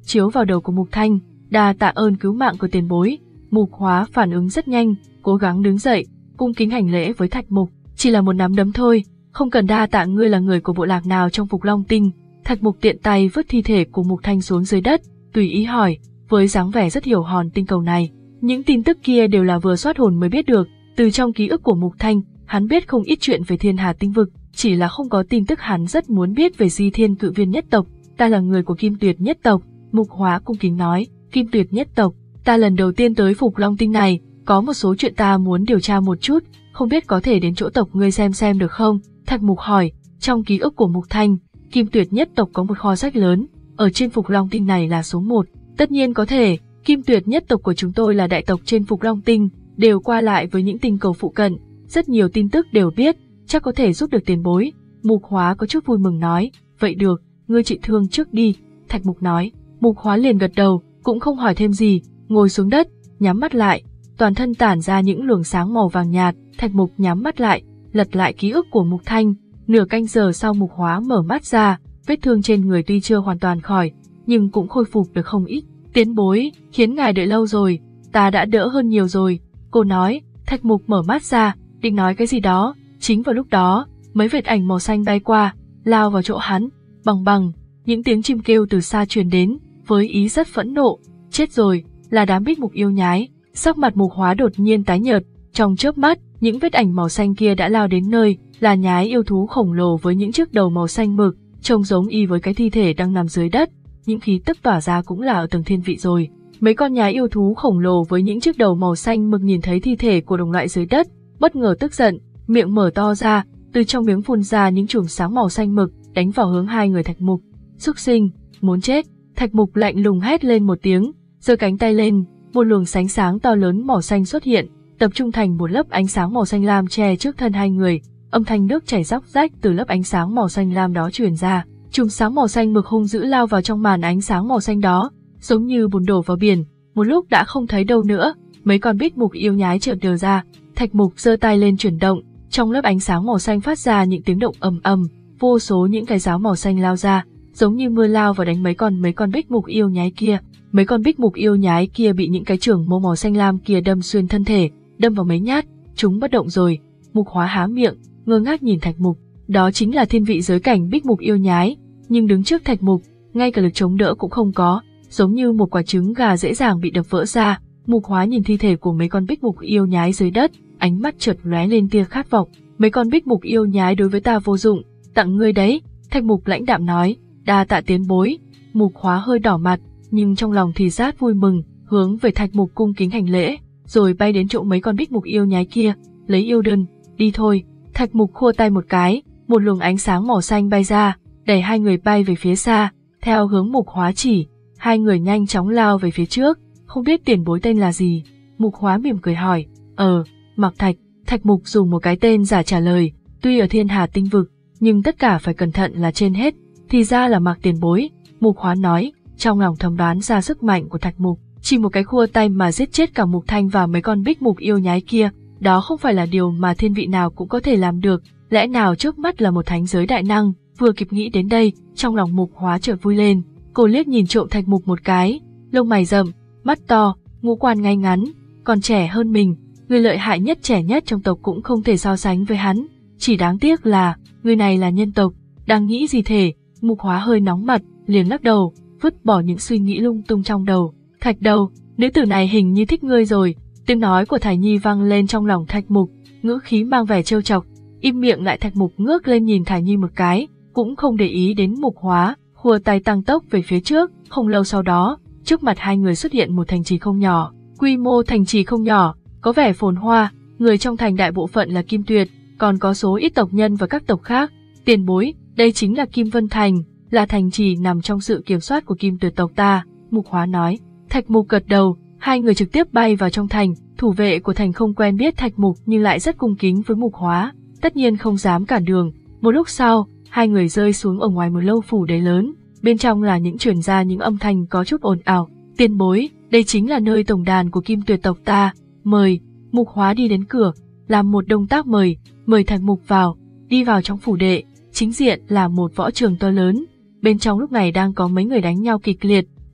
chiếu vào đầu của Mục Thanh, đa tạ ơn cứu mạng của tiền bối. Mục Hóa phản ứng rất nhanh, cố gắng đứng dậy, cung kính hành lễ với Thạch Mục, chỉ là một nắm đấm thôi, không cần đa tạ, ngươi là người của bộ lạc nào trong Phục Long Tinh. Thạch Mục tiện tay vứt thi thể của Mục Thanh xuống dưới đất, tùy ý hỏi, với dáng vẻ rất hiểu hòn tinh cầu này. Những tin tức kia đều là vừa soát hồn mới biết được, từ trong ký ức của Mục Thanh, hắn biết không ít chuyện về Thiên Hà tinh vực, chỉ là không có tin tức hắn rất muốn biết về Di Thiên Cự Viên nhất tộc. Ta là người của Kim Tuyệt nhất tộc. Mục Hóa cung kính nói, Kim Tuyệt nhất tộc, ta lần đầu tiên tới Phục Long Tinh này, có một số chuyện ta muốn điều tra một chút, không biết có thể đến chỗ tộc ngươi xem xem được không? Thạch Mục hỏi. Trong ký ức của Mục Thanh, Kim Tuyệt nhất tộc có một kho sách lớn, ở trên Phục Long Tinh này là số một. Tất nhiên có thể, Kim Tuyệt nhất tộc của chúng tôi là đại tộc trên Phục Long Tinh, đều qua lại với những tinh cầu phụ cận, rất nhiều tin tức đều biết, chắc có thể giúp được tiền bối. Mục Hóa có chút vui mừng nói, vậy được, ngươi trị thương trước đi. Thạch Mục nói. Mục Hóa liền gật đầu, cũng không hỏi thêm gì, ngồi xuống đất, nhắm mắt lại, toàn thân tản ra những luồng sáng màu vàng nhạt. Thạch Mục nhắm mắt lại, lật lại ký ức của Mục Thanh. Nửa canh giờ sau Mục Hóa mở mắt ra, vết thương trên người tuy chưa hoàn toàn khỏi, nhưng cũng khôi phục được không ít. Tiền bối, khiến ngài đợi lâu rồi, ta đã đỡ hơn nhiều rồi, cô nói. Thạch Mục mở mắt ra, định nói cái gì đó, chính vào lúc đó, mấy vệt ảnh màu xanh bay qua, lao vào chỗ hắn, bằng bằng, những tiếng chim kêu từ xa truyền đến, với ý rất phẫn nộ, chết rồi, là đám Bích Mục yêu nhái. Sắc mặt Mục Hóa đột nhiên tái nhợt, trong chớp mắt, những vết ảnh màu xanh kia đã lao đến nơi, là nhái yêu thú khổng lồ với những chiếc đầu màu xanh mực, trông giống y với cái thi thể đang nằm dưới đất. Những khí tức tỏa ra cũng là ở tầng thiên vị rồi. Mấy con nhái yêu thú khổng lồ với những chiếc đầu màu xanh mực nhìn thấy thi thể của đồng loại dưới đất, bất ngờ tức giận, miệng mở to ra, từ trong miếng phun ra những chùm sáng màu xanh mực, đánh vào hướng hai người Thạch Mục. Súc sinh, muốn chết! Thạch Mục lạnh lùng hét lên một tiếng, giơ cánh tay lên, một luồng ánh sáng to lớn màu xanh xuất hiện, tập trung thành một lớp ánh sáng màu xanh lam che trước thân hai người. Âm thanh nước chảy róc rách từ lớp ánh sáng màu xanh lam đó truyền ra. Chùm sáng màu xanh mực hung dữ lao vào trong màn ánh sáng màu xanh đó, giống như bùn đổ vào biển, một lúc đã không thấy đâu nữa. Mấy con Bích Mục yêu nhái chợt đờ ra, Thạch Mục giơ tay lên chuyển động, trong lớp ánh sáng màu xanh phát ra những tiếng động ầm ầm, vô số những cái giáo màu xanh lao ra, giống như mưa lao vào đánh mấy con mấy con Bích Mục yêu nhái kia. Mấy con Bích Mục yêu nhái kia bị những cái chưởng màu màu xanh lam kia đâm xuyên thân thể, đâm vào mấy nhát, chúng bất động rồi. Mục Hóa há miệng, ngơ ngác nhìn Thạch Mục, đó chính là thiên vị giới cảnh Bích Mục yêu nhái, nhưng đứng trước Thạch Mục, ngay cả lực chống đỡ cũng không có, giống như một quả trứng gà dễ dàng bị đập vỡ ra. Mục Hóa nhìn thi thể của mấy con Bích Mục yêu nhái dưới đất, ánh mắt chợt lóe lên tia khát vọng. Mấy con Bích Mục yêu nhái đối với ta vô dụng, tặng ngươi đấy. Thạch Mục lãnh đạm nói, đa tạ tiền bối. Mục Hóa hơi đỏ mặt, nhưng trong lòng thì rất vui mừng, hướng về Thạch Mục cung kính hành lễ, rồi bay đến chỗ mấy con Bích Mục yêu nhái kia, lấy yêu đơn, đi thôi. Thạch Mục khua tay một cái, một luồng ánh sáng màu xanh bay ra, đẩy hai người bay về phía xa, theo hướng Mục Hóa chỉ, hai người nhanh chóng lao về phía trước. Không biết tiền bối tên là gì? Mục Hóa mỉm cười hỏi. Ờ, Mạc Thạch. Thạch Mục dùng một cái tên giả trả lời, tuy ở Thiên Hà tinh vực, nhưng tất cả phải cẩn thận là trên hết. Thì ra là Mạc tiền bối. Mục Hóa nói, trong lòng thầm đoán ra sức mạnh của Thạch Mục, chỉ một cái khua tay mà giết chết cả Mục Thanh và mấy con Bích Mục yêu nhái kia, đó không phải là điều mà thiên vị nào cũng có thể làm được. Lẽ nào trước mắt là một thánh giới đại năng? Vừa kịp nghĩ đến đây, trong lòng Mục Hóa chợt vui lên. Cô liếc nhìn trộm Thạch Mục một cái, lông mày rậm, mắt to, ngũ quan ngay ngắn, còn trẻ hơn mình, người lợi hại nhất trẻ nhất trong tộc cũng không thể so sánh với hắn. Chỉ đáng tiếc là, người này là nhân tộc. Đang nghĩ gì thể? Mục Hóa hơi nóng mặt, liền lắc đầu, vứt bỏ những suy nghĩ lung tung trong đầu. Thạch Đầu, nữ tử này hình như thích ngươi rồi. Tiếng nói của Thải Nhi vang lên trong lòng Thạch Mục, ngữ khí mang vẻ trêu chọc. Im miệng lại. Thạch Mục ngước lên nhìn Thải Nhi một cái, cũng không để ý đến Mục Hóa, khua tay tăng tốc về phía trước. Không lâu sau đó, trước mặt hai người xuất hiện một thành trì không nhỏ. Quy mô thành trì không nhỏ, có vẻ phồn hoa, người trong thành đại bộ phận là Kim Tuyệt, còn có số ít tộc nhân và các tộc khác. Tiền bối, đây chính là Kim Vân Thành, là thành trì nằm trong sự kiểm soát của Kim Tuyệt tộc ta. Mục Hóa nói. Thạch Mục gật đầu, hai người trực tiếp bay vào trong thành. Thủ vệ của thành không quen biết Thạch Mục nhưng lại rất cung kính với Mục Hóa, tất nhiên không dám cản đường. Một lúc sau, hai người rơi xuống ở ngoài một lâu phủ đế lớn, bên trong là những truyền ra những âm thanh có chút ồn ào. Tiền bối, đây chính là nơi tổng đàn của Kim Tuyệt tộc ta, mời. Mục Hóa đi đến cửa, làm một động tác mời, mời Thạch Mục vào. Đi vào trong phủ đệ, chính diện là một võ trường to lớn, bên trong lúc này đang có mấy người đánh nhau kịch liệt.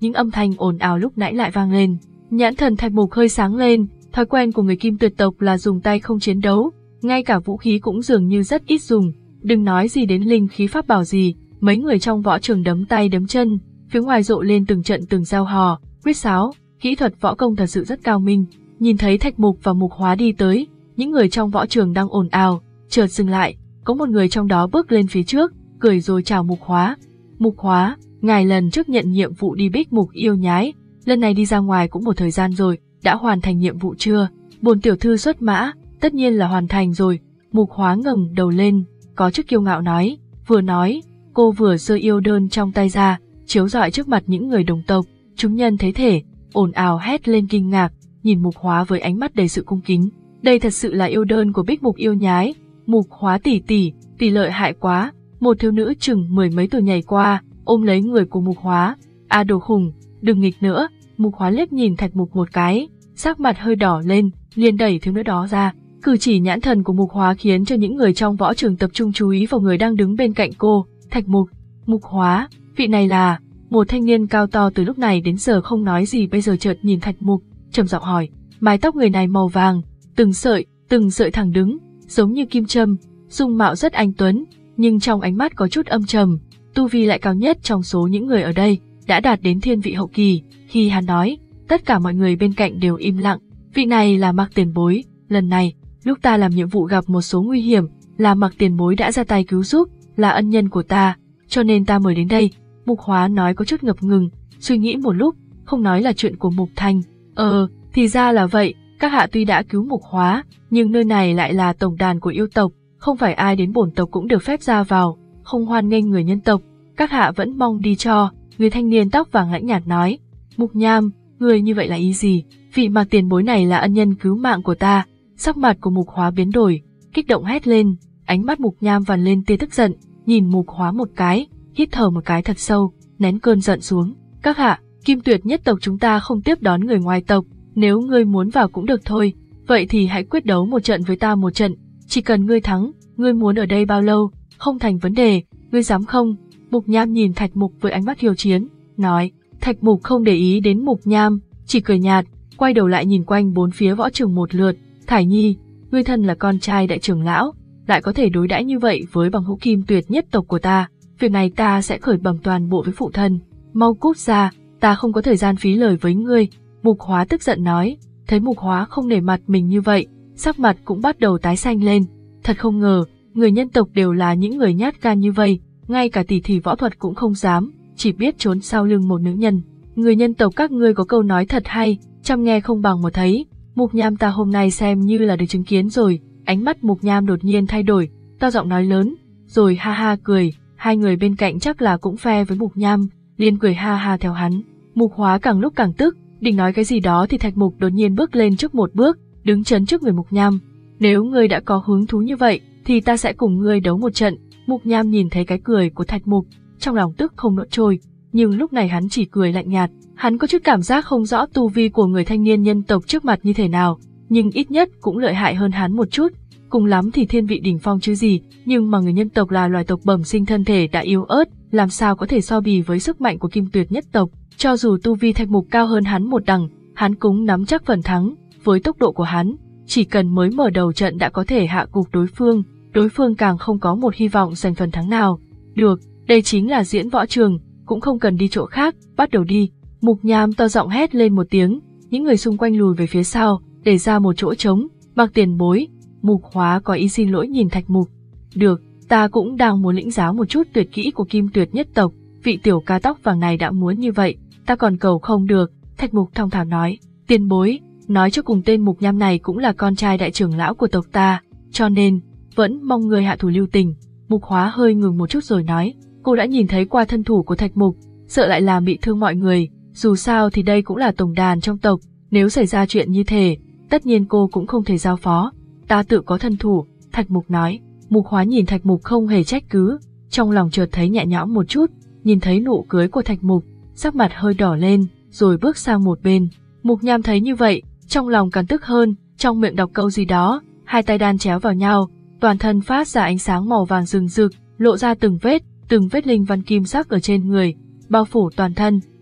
những âm thanh ồn ào lúc nãy lại vang lên. Nhãn thần Thạch Mục hơi sáng lên, thói quen của người Kim Tuyệt tộc là dùng tay không chiến đấu, ngay cả vũ khí cũng dường như rất ít dùng, đừng nói gì đến linh khí pháp bảo gì. Mấy người trong võ trường đấm tay đấm chân, phía ngoài rộ lên từng trận từng reo hò, huýt sáo, kỹ thuật võ công thật sự rất cao minh. Nhìn thấy Thạch Mục và Mục Hóa đi tới, những người trong võ trường đang ồn ào, chợt dừng lại, có một người trong đó bước lên phía trước, cười rồi chào Mục Hóa. Mục Hóa, ngài lần trước nhận nhiệm vụ đi Bích Mục yêu nhái, lần này đi ra ngoài cũng một thời gian rồi, đã hoàn thành nhiệm vụ chưa? Bổn tiểu thư xuất mã, tất nhiên là hoàn thành rồi. Mục Hóa ngẩng đầu lên, có chút kiêu ngạo nói, vừa nói, cô vừa giơ yêu đơn trong tay ra, chiếu rọi trước mặt những người đồng tộc. Chúng nhân thấy thể, ồn ào hét lên kinh ngạc, nhìn Mục Hóa với ánh mắt đầy sự cung kính. Đây thật sự là yêu đơn của Bích Mục yêu nhái. Mục Hóa tỷ tỷ, tỷ lợi hại quá. Một thiếu nữ chừng mười mấy tuổi nhảy qua, ôm lấy người của Mục Hóa. A đồ khùng, đừng nghịch nữa. Mục Hóa liếc nhìn Thạch Mục một cái, sắc mặt hơi đỏ lên, liền đẩy thiếu nữ đó ra. Cử chỉ nhãn thần của Mục Hóa khiến cho những người trong võ trường tập trung chú ý vào người đang đứng bên cạnh cô. Thạch Mục, Mục Hóa, vị này là... Một thanh niên cao to từ lúc này đến giờ không nói gì, bây giờ chợt nhìn Thạch Mục, trầm giọng hỏi. Mái tóc người này màu vàng, từng sợi, từng sợi thẳng đứng, giống như kim châm, dung mạo rất anh tuấn, nhưng trong ánh mắt có chút âm trầm. Tu vi lại cao nhất trong số những người ở đây, đã đạt đến thiên vị hậu kỳ. Khi hắn nói, tất cả mọi người bên cạnh đều im lặng. Vị này là Mạc tiền bối, lần này, lúc ta làm nhiệm vụ gặp một số nguy hiểm, là Mạc tiền bối đã ra tay cứu giúp, là ân nhân của ta, cho nên ta mời đến đây. Mục Hóa nói có chút ngập ngừng, suy nghĩ một lúc, không nói là chuyện của Mục Thanh. Ờ, thì ra là vậy, các hạ tuy đã cứu Mục Hóa, nhưng nơi này lại là tổng đàn của yêu tộc, không phải ai đến bổn tộc cũng được phép ra vào, không hoan nghênh người nhân tộc, các hạ vẫn mong đi cho. Người thanh niên tóc vàng lãnh nhạt nói. Mục Nham, người như vậy là ý gì? Vị Mạc tiền bối này là ân nhân cứu mạng của ta. Sắc mặt của Mục Hóa biến đổi, kích động hét lên, ánh mắt Mục Nham vằn lên tia tức giận, nhìn Mục Hóa một cái, hít thở một cái thật sâu, nén cơn giận xuống. Các hạ, Kim Tuyệt nhất tộc chúng ta không tiếp đón người ngoài tộc, nếu ngươi muốn vào cũng được thôi, vậy thì hãy quyết đấu một trận với ta một trận, chỉ cần ngươi thắng, ngươi muốn ở đây bao lâu, không thành vấn đề, ngươi dám không? Mục Nham nhìn Thạch Mục với ánh mắt hiếu chiến, nói. Thạch Mục không để ý đến Mục Nham, chỉ cười nhạt, quay đầu lại nhìn quanh bốn phía võ trường một lượt. Thải Nhi, ngươi thân là con trai đại trưởng lão, lại có thể đối đãi như vậy với bằng hữu Kim Tuyệt nhất tộc của ta, việc này ta sẽ khởi bẩm toàn bộ với phụ thân. Mau cút ra, ta không có thời gian phí lời với ngươi. Mục Hóa tức giận nói. Thấy Mục Hóa không nể mặt mình như vậy, sắc mặt cũng bắt đầu tái xanh lên. Thật không ngờ, người nhân tộc đều là những người nhát gan như vậy, ngay cả tỷ tỷ võ thuật cũng không dám, chỉ biết trốn sau lưng một nữ nhân. Người nhân tộc các ngươi có câu nói thật hay, chăm nghe không bằng một thấy. Mục Nham ta hôm nay xem như là được chứng kiến rồi. Ánh mắt Mục Nham đột nhiên thay đổi, to giọng nói lớn, rồi ha ha cười. Hai người bên cạnh chắc là cũng phe với Mục Nham, liền cười ha ha theo hắn. Mục Hóa càng lúc càng tức, định nói cái gì đó thì Thạch Mục đột nhiên bước lên trước một bước, đứng chắn trước người Mục Nham. Nếu ngươi đã có hứng thú như vậy, thì ta sẽ cùng ngươi đấu một trận. Mục Nham nhìn thấy cái cười của Thạch Mục, trong lòng tức không nỡ trôi, nhưng lúc này hắn chỉ cười lạnh nhạt. Hắn có chút cảm giác không rõ tu vi của người thanh niên nhân tộc trước mặt như thế nào, nhưng ít nhất cũng lợi hại hơn hắn một chút. Cùng lắm thì thiên vị đỉnh phong chứ gì, nhưng mà người nhân tộc là loài tộc bẩm sinh thân thể đã yếu ớt, làm sao có thể so bì với sức mạnh của Kim Tuyệt nhất tộc. Cho dù tu vi Thạch Mục cao hơn hắn một đẳng, hắn cũng nắm chắc phần thắng. Với tốc độ của hắn, chỉ cần mới mở đầu trận đã có thể hạ gục đối phương, đối phương càng không có một hy vọng giành phần thắng nào. Được, đây chính là diễn võ trường, cũng không cần đi chỗ khác, bắt đầu đi. Mục Nham to giọng hét lên một tiếng, những người xung quanh lùi về phía sau, để ra một chỗ trống. Mạc tiền bối. Mục Hóa có ý xin lỗi nhìn Thạch Mục. Được, ta cũng đang muốn lĩnh giáo một chút tuyệt kỹ của Kim Tuyệt nhất tộc, vị tiểu ca tóc vàng này đã muốn như vậy, ta còn cầu không được. Thạch Mục thong thả nói. Tiền bối, nói cho cùng tên Mục Nham này cũng là con trai đại trưởng lão của tộc ta, cho nên vẫn mong người hạ thủ lưu tình. Mục Hóa hơi ngừng một chút rồi nói. Cô đã nhìn thấy qua thân thủ của Thạch Mục, sợ lại làm bị thương mọi người, dù sao thì đây cũng là tổng đàn trong tộc, nếu xảy ra chuyện như thế, tất nhiên cô cũng không thể giao phó. Ta tự có thân thủ, Thạch Mục nói. Mục Hóa nhìn Thạch Mục không hề trách cứ, trong lòng chợt thấy nhẹ nhõm một chút, nhìn thấy nụ cười của Thạch Mục, sắc mặt hơi đỏ lên, rồi bước sang một bên. Mục Nham thấy như vậy, trong lòng càng tức hơn, trong miệng đọc câu gì đó, hai tay đan chéo vào nhau, toàn thân phát ra ánh sáng màu vàng rừng rực, lộ ra từng vết, từng vết linh văn kim sắc ở trên người, bao phủ toàn thân,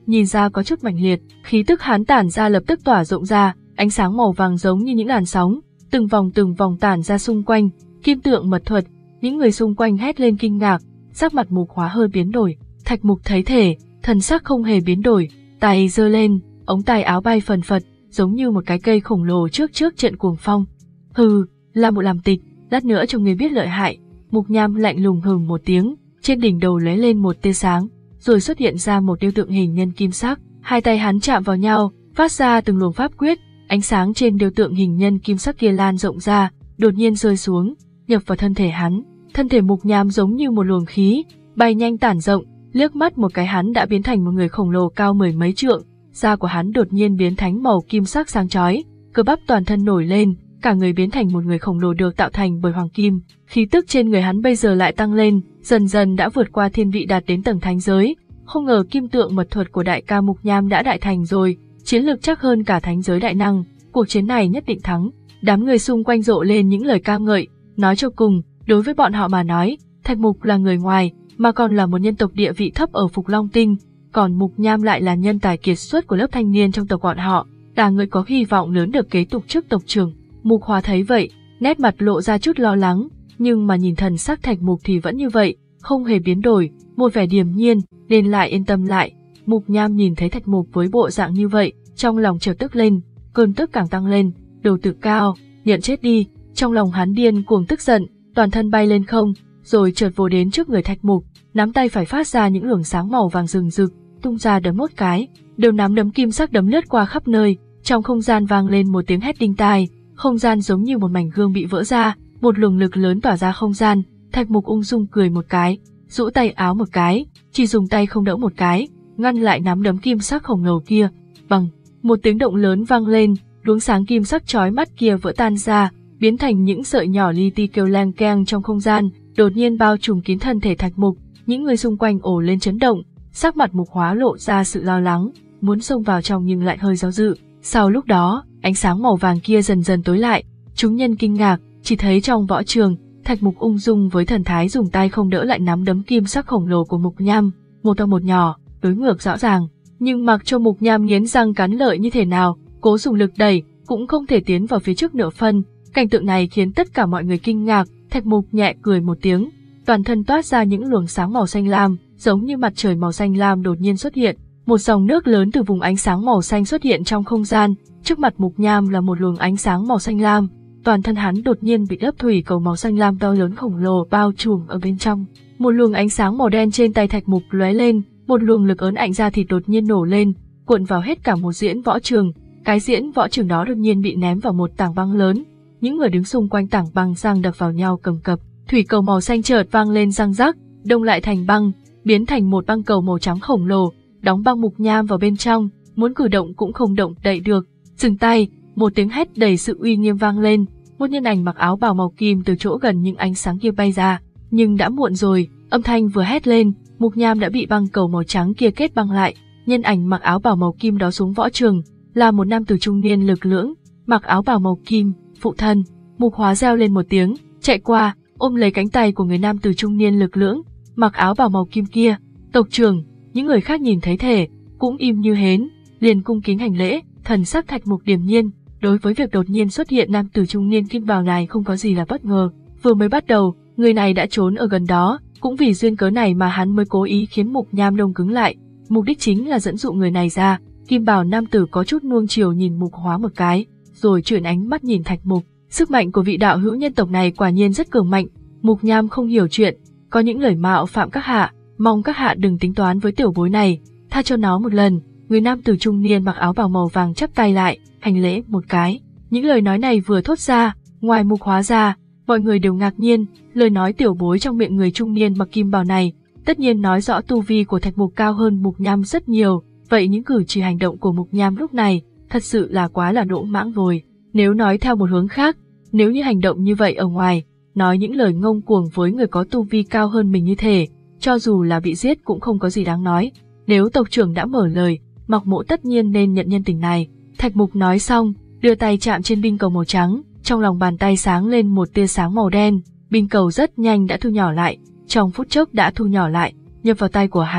nhìn ra có chút mạnh liệt, khí tức hắn tản ra lập tức tỏa rộng ra, ánh sáng màu vàng giống như những làn sóng, từng vòng từng vòng tản ra xung quanh, kim tượng mật thuật, những người xung quanh hét lên kinh ngạc, sắc mặt Mục Hóa hơi biến đổi. Thạch Mục thấy thể, thần sắc không hề biến đổi, tay giơ lên, ống tay áo bay phần phật, giống như một cái cây khổng lồ trước trước trận cuồng phong. Hừ, là một làm tịch, lát nữa cho người biết lợi hại. Mục Nham lạnh lùng hừ một tiếng, trên đỉnh đầu lóe lên một tia sáng, rồi xuất hiện ra một điêu tượng hình nhân kim sắc, hai tay hắn chạm vào nhau, phát ra từng luồng pháp quyết, ánh sáng trên điêu tượng hình nhân kim sắc kia lan rộng ra, đột nhiên rơi xuống, nhập vào thân thể hắn. Thân thể Mục Nham giống như một luồng khí, bay nhanh tản rộng, liếc mắt một cái hắn đã biến thành một người khổng lồ cao mười mấy trượng, da của hắn đột nhiên biến thành màu kim sắc sáng chói, cơ bắp toàn thân nổi lên, cả người biến thành một người khổng lồ được tạo thành bởi hoàng kim, khí tức trên người hắn bây giờ lại tăng lên, dần dần đã vượt qua thiên vị đạt đến tầng thánh giới. Không ngờ kim tượng mật thuật của đại ca Mục Nham đã đại thành rồi, chiến lược chắc hơn cả thánh giới đại năng, cuộc chiến này nhất định thắng. Đám người xung quanh rộ lên những lời ca ngợi, nói cho cùng, đối với bọn họ mà nói, Thạch Mục là người ngoài, mà còn là một nhân tộc địa vị thấp ở Phục Long Tinh, còn Mục Nham lại là nhân tài kiệt xuất của lớp thanh niên trong tộc bọn họ, là người có hy vọng lớn được kế tục chức tộc trưởng. Mục Hóa thấy vậy, nét mặt lộ ra chút lo lắng, nhưng mà nhìn thần sắc Thạch Mục thì vẫn như vậy, không hề biến đổi, một vẻ điềm nhiên, nên lại yên tâm lại. Mục Nham nhìn thấy Thạch Mục với bộ dạng như vậy, trong lòng chợt tức lên, cơn tức càng tăng lên, đầu tự cao, nhận chết đi, trong lòng hắn điên cuồng tức giận, toàn thân bay lên không, rồi chợt vồ đến trước người Thạch Mục, nắm tay phải phát ra những luồng sáng màu vàng rừng rực, tung ra đấm một cái, đều nắm đấm kim sắc đấm lướt qua khắp nơi, trong không gian vang lên một tiếng hét đinh tai, không gian giống như một mảnh gương bị vỡ ra, một luồng lực lớn tỏa ra không gian. Thạch Mục ung dung cười một cái, rũ tay áo một cái, chỉ dùng tay không đỡ một cái, ngăn lại nắm đấm kim sắc khổng lồ kia. Bằng một tiếng động lớn vang lên, luồng sáng kim sắc chói mắt kia vỡ tan ra, biến thành những sợi nhỏ li ti kêu leng keng trong không gian, đột nhiên bao trùm kín thân thể Thạch Mục. Những người xung quanh ồ lên chấn động, sắc mặt Mục Hóa lộ ra sự lo lắng, muốn xông vào trong nhưng lại hơi do dự. Sau lúc đó, ánh sáng màu vàng kia dần dần tối lại, chúng nhân kinh ngạc, chỉ thấy trong võ trường, Thạch Mục ung dung với thần thái dùng tay không đỡ lại nắm đấm kim sắc khổng lồ của Mục Nham, một to một nhỏ, đối ngược rõ ràng, nhưng mặc cho Mục Nham nghiến răng cắn lợi như thế nào, cố dùng lực đẩy, cũng không thể tiến vào phía trước nửa phân. Cảnh tượng này khiến tất cả mọi người kinh ngạc. Thạch Mục nhẹ cười một tiếng, toàn thân toát ra những luồng sáng màu xanh lam, giống như mặt trời màu xanh lam đột nhiên xuất hiện. Một dòng nước lớn từ vùng ánh sáng màu xanh xuất hiện trong không gian, trước mặt Mục Nham là một luồng ánh sáng màu xanh lam, toàn thân hắn đột nhiên bị lớp thủy cầu màu xanh lam to lớn khổng lồ bao trùm ở bên trong. Một luồng ánh sáng màu đen trên tay Thạch Mục lóe lên, một luồng lực ớn ảnh ra thịt đột nhiên nổ lên, cuộn vào hết cả một diễn võ trường. Cái diễn võ trường đó đột nhiên bị ném vào một tảng băng lớn. Những người đứng xung quanh tảng băng giang đập vào nhau cầm cập, thủy cầu màu xanh chợt vang lên răng rắc, đông lại thành băng, biến thành một băng cầu màu trắng khổng lồ, đóng băng Mục Nham vào bên trong, muốn cử động cũng không động đậy được. Dừng tay, một tiếng hét đầy sự uy nghiêm vang lên, một nhân ảnh mặc áo bào màu kim từ chỗ gần những ánh sáng kia bay ra, nhưng đã muộn rồi, âm thanh vừa hét lên, Mục Nham đã bị băng cầu màu trắng kia kết băng lại. Nhân ảnh mặc áo bào màu kim đó xuống võ trường, là một nam tử trung niên lực lưỡng, mặc áo bào màu kim. Phụ thân. Mục Hóa reo lên một tiếng, chạy qua, ôm lấy cánh tay của người nam tử trung niên lực lưỡng, mặc áo bào màu kim kia. Tộc trưởng. Những người khác nhìn thấy thể, cũng im như hến, liền cung kính hành lễ. Thần sắc Thạch Mục điềm nhiên, đối với việc đột nhiên xuất hiện nam tử trung niên kim bào này không có gì là bất ngờ. Vừa mới bắt đầu, người này đã trốn ở gần đó, cũng vì duyên cớ này mà hắn mới cố ý khiến Mục Nham đông cứng lại, mục đích chính là dẫn dụ người này ra. Kim bào nam tử có chút nuông chiều nhìn Mục Hóa một cái, rồi chuyển ánh mắt nhìn Thạch Mục. Sức mạnh của vị đạo hữu nhân tộc này quả nhiên rất cường mạnh. Mục Nham không hiểu chuyện, có những lời mạo phạm các hạ, mong các hạ đừng tính toán với tiểu bối này, tha cho nó một lần. Người nam tử trung niên mặc áo bào màu vàng chắp tay lại, hành lễ một cái. Những lời nói này vừa thốt ra, ngoài Mục Hóa ra, mọi người đều ngạc nhiên. Lời nói tiểu bối trong miệng người trung niên mặc kim bào này, tất nhiên nói rõ tu vi của Thạch Mục cao hơn Mục Nham rất nhiều. Vậy những cử chỉ hành động của Mục Nham lúc này, thật sự là quá là lỗ mãng rồi. Nếu nói theo một hướng khác, nếu như hành động như vậy ở ngoài, nói những lời ngông cuồng với người có tu vi cao hơn mình như thế, cho dù là bị giết cũng không có gì đáng nói. Nếu tộc trưởng đã mở lời, Mạc Mỗ tất nhiên nên nhận nhân tình này. Thạch Mục nói xong, đưa tay chạm trên binh cầu màu trắng, trong lòng bàn tay sáng lên một tia sáng màu đen, binh cầu rất nhanh đã thu nhỏ lại, trong phút chốc đã thu nhỏ lại, nhập vào tay của hắn.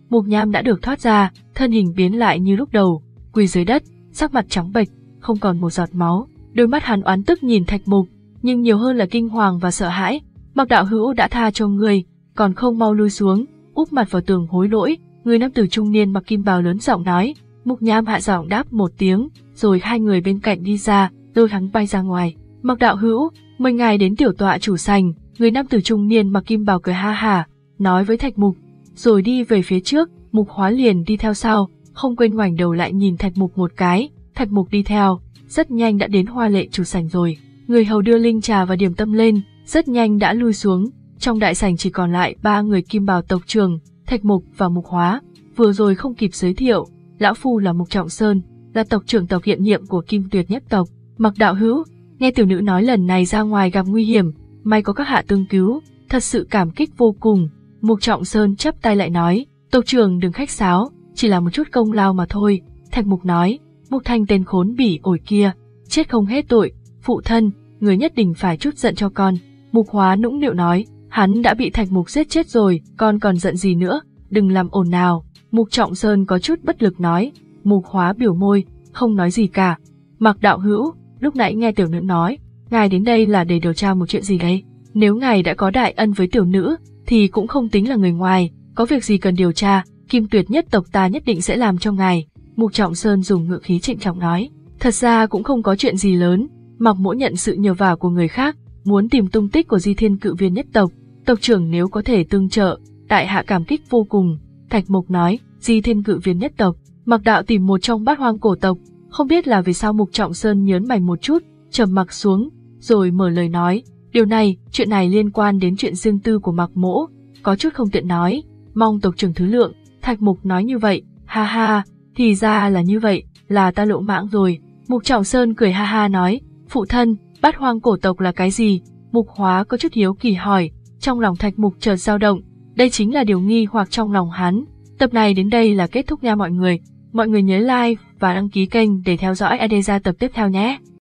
Mục Nham đã được thoát ra, thân hình biến lại như lúc đầu, quỳ dưới đất, sắc mặt trắng bệch, không còn một giọt máu. Đôi mắt hắn oán tức nhìn Thạch Mục, nhưng nhiều hơn là kinh hoàng và sợ hãi. Mặc đạo hữu đã tha cho ngươi, còn không mau lui xuống, úp mặt vào tường hối lỗi. Người nam tử trung niên mặc kim bào lớn giọng nói. Mục Nham hạ giọng đáp một tiếng, rồi hai người bên cạnh đi ra, lôi hắn bay ra ngoài. Mặc đạo hữu, mời ngài đến tiểu tọa chủ sành. Người nam tử trung niên mặc kim bào cười ha hả, nói với Thạch Mục, rồi đi về phía trước. Mục Hóa liền đi theo sau, không quên ngoảnh đầu lại nhìn Thạch Mục một cái. Thạch Mục đi theo, rất nhanh đã đến hoa lệ chủ sảnh rồi. Người hầu đưa linh trà và điểm tâm lên, rất nhanh đã lui xuống. Trong đại sảnh chỉ còn lại ba người kim bào tộc trưởng, Thạch Mục và Mục Hóa. Vừa rồi không kịp giới thiệu, lão phu là Mục Trọng Sơn, là tộc trưởng tộc hiện nhiệm của Kim Tuyệt nhất tộc. Mặc đạo hữu, nghe tiểu nữ nói lần này ra ngoài gặp nguy hiểm, may có các hạ tương cứu, thật sự cảm kích vô cùng. Mục Trọng Sơn chắp tay lại nói, tộc trưởng đừng khách sáo, chỉ là một chút công lao mà thôi. Thạch Mục nói, Mục Thanh tên khốn bỉ ổi kia, chết không hết tội, phụ thân, người nhất định phải trút giận cho con. Mục Hóa nũng nịu nói, hắn đã bị Thạch Mục giết chết rồi, con còn giận gì nữa, đừng làm ồn nào. Mục Trọng Sơn có chút bất lực nói. Mục Hóa biểu môi, không nói gì cả. Mặc đạo hữu, lúc nãy nghe tiểu nữ nói, ngài đến đây là để điều tra một chuyện gì đấy? Nếu ngài đã có đại ân với tiểu nữ, thì cũng không tính là người ngoài, có việc gì cần điều tra, Kim Tuyệt nhất tộc ta nhất định sẽ làm cho ngài. Mục Trọng Sơn dùng ngữ khí trịnh trọng nói, thật ra cũng không có chuyện gì lớn, Mặc Mỗ nhận sự nhờ vả của người khác, muốn tìm tung tích của Di Thiên Cự Viên nhất tộc, tộc trưởng nếu có thể tương trợ, tại hạ cảm kích vô cùng. Thạch Mục nói, Di Thiên Cự Viên nhất tộc, Mặc đạo tìm một trong bát hoang cổ tộc, không biết là vì sao. Mục Trọng Sơn nhớn mày một chút, trầm mặc xuống, rồi mở lời nói, điều này, chuyện này liên quan đến chuyện riêng tư của Mặc Mỗ, có chút không tiện nói, mong tộc trưởng thứ lượng. Thạch Mục nói như vậy, ha ha, thì ra là như vậy, là ta lỗ mãng rồi. Mục Trọng Sơn cười ha ha nói, phụ thân, bát hoang cổ tộc là cái gì? Mục Hóa có chút hiếu kỳ hỏi, trong lòng Thạch Mục chợt dao động, đây chính là điều nghi hoặc trong lòng hắn. Tập này đến đây là kết thúc nha mọi người, mọi người nhớ like và đăng ký kênh để theo dõi Adesa tập tiếp theo nhé.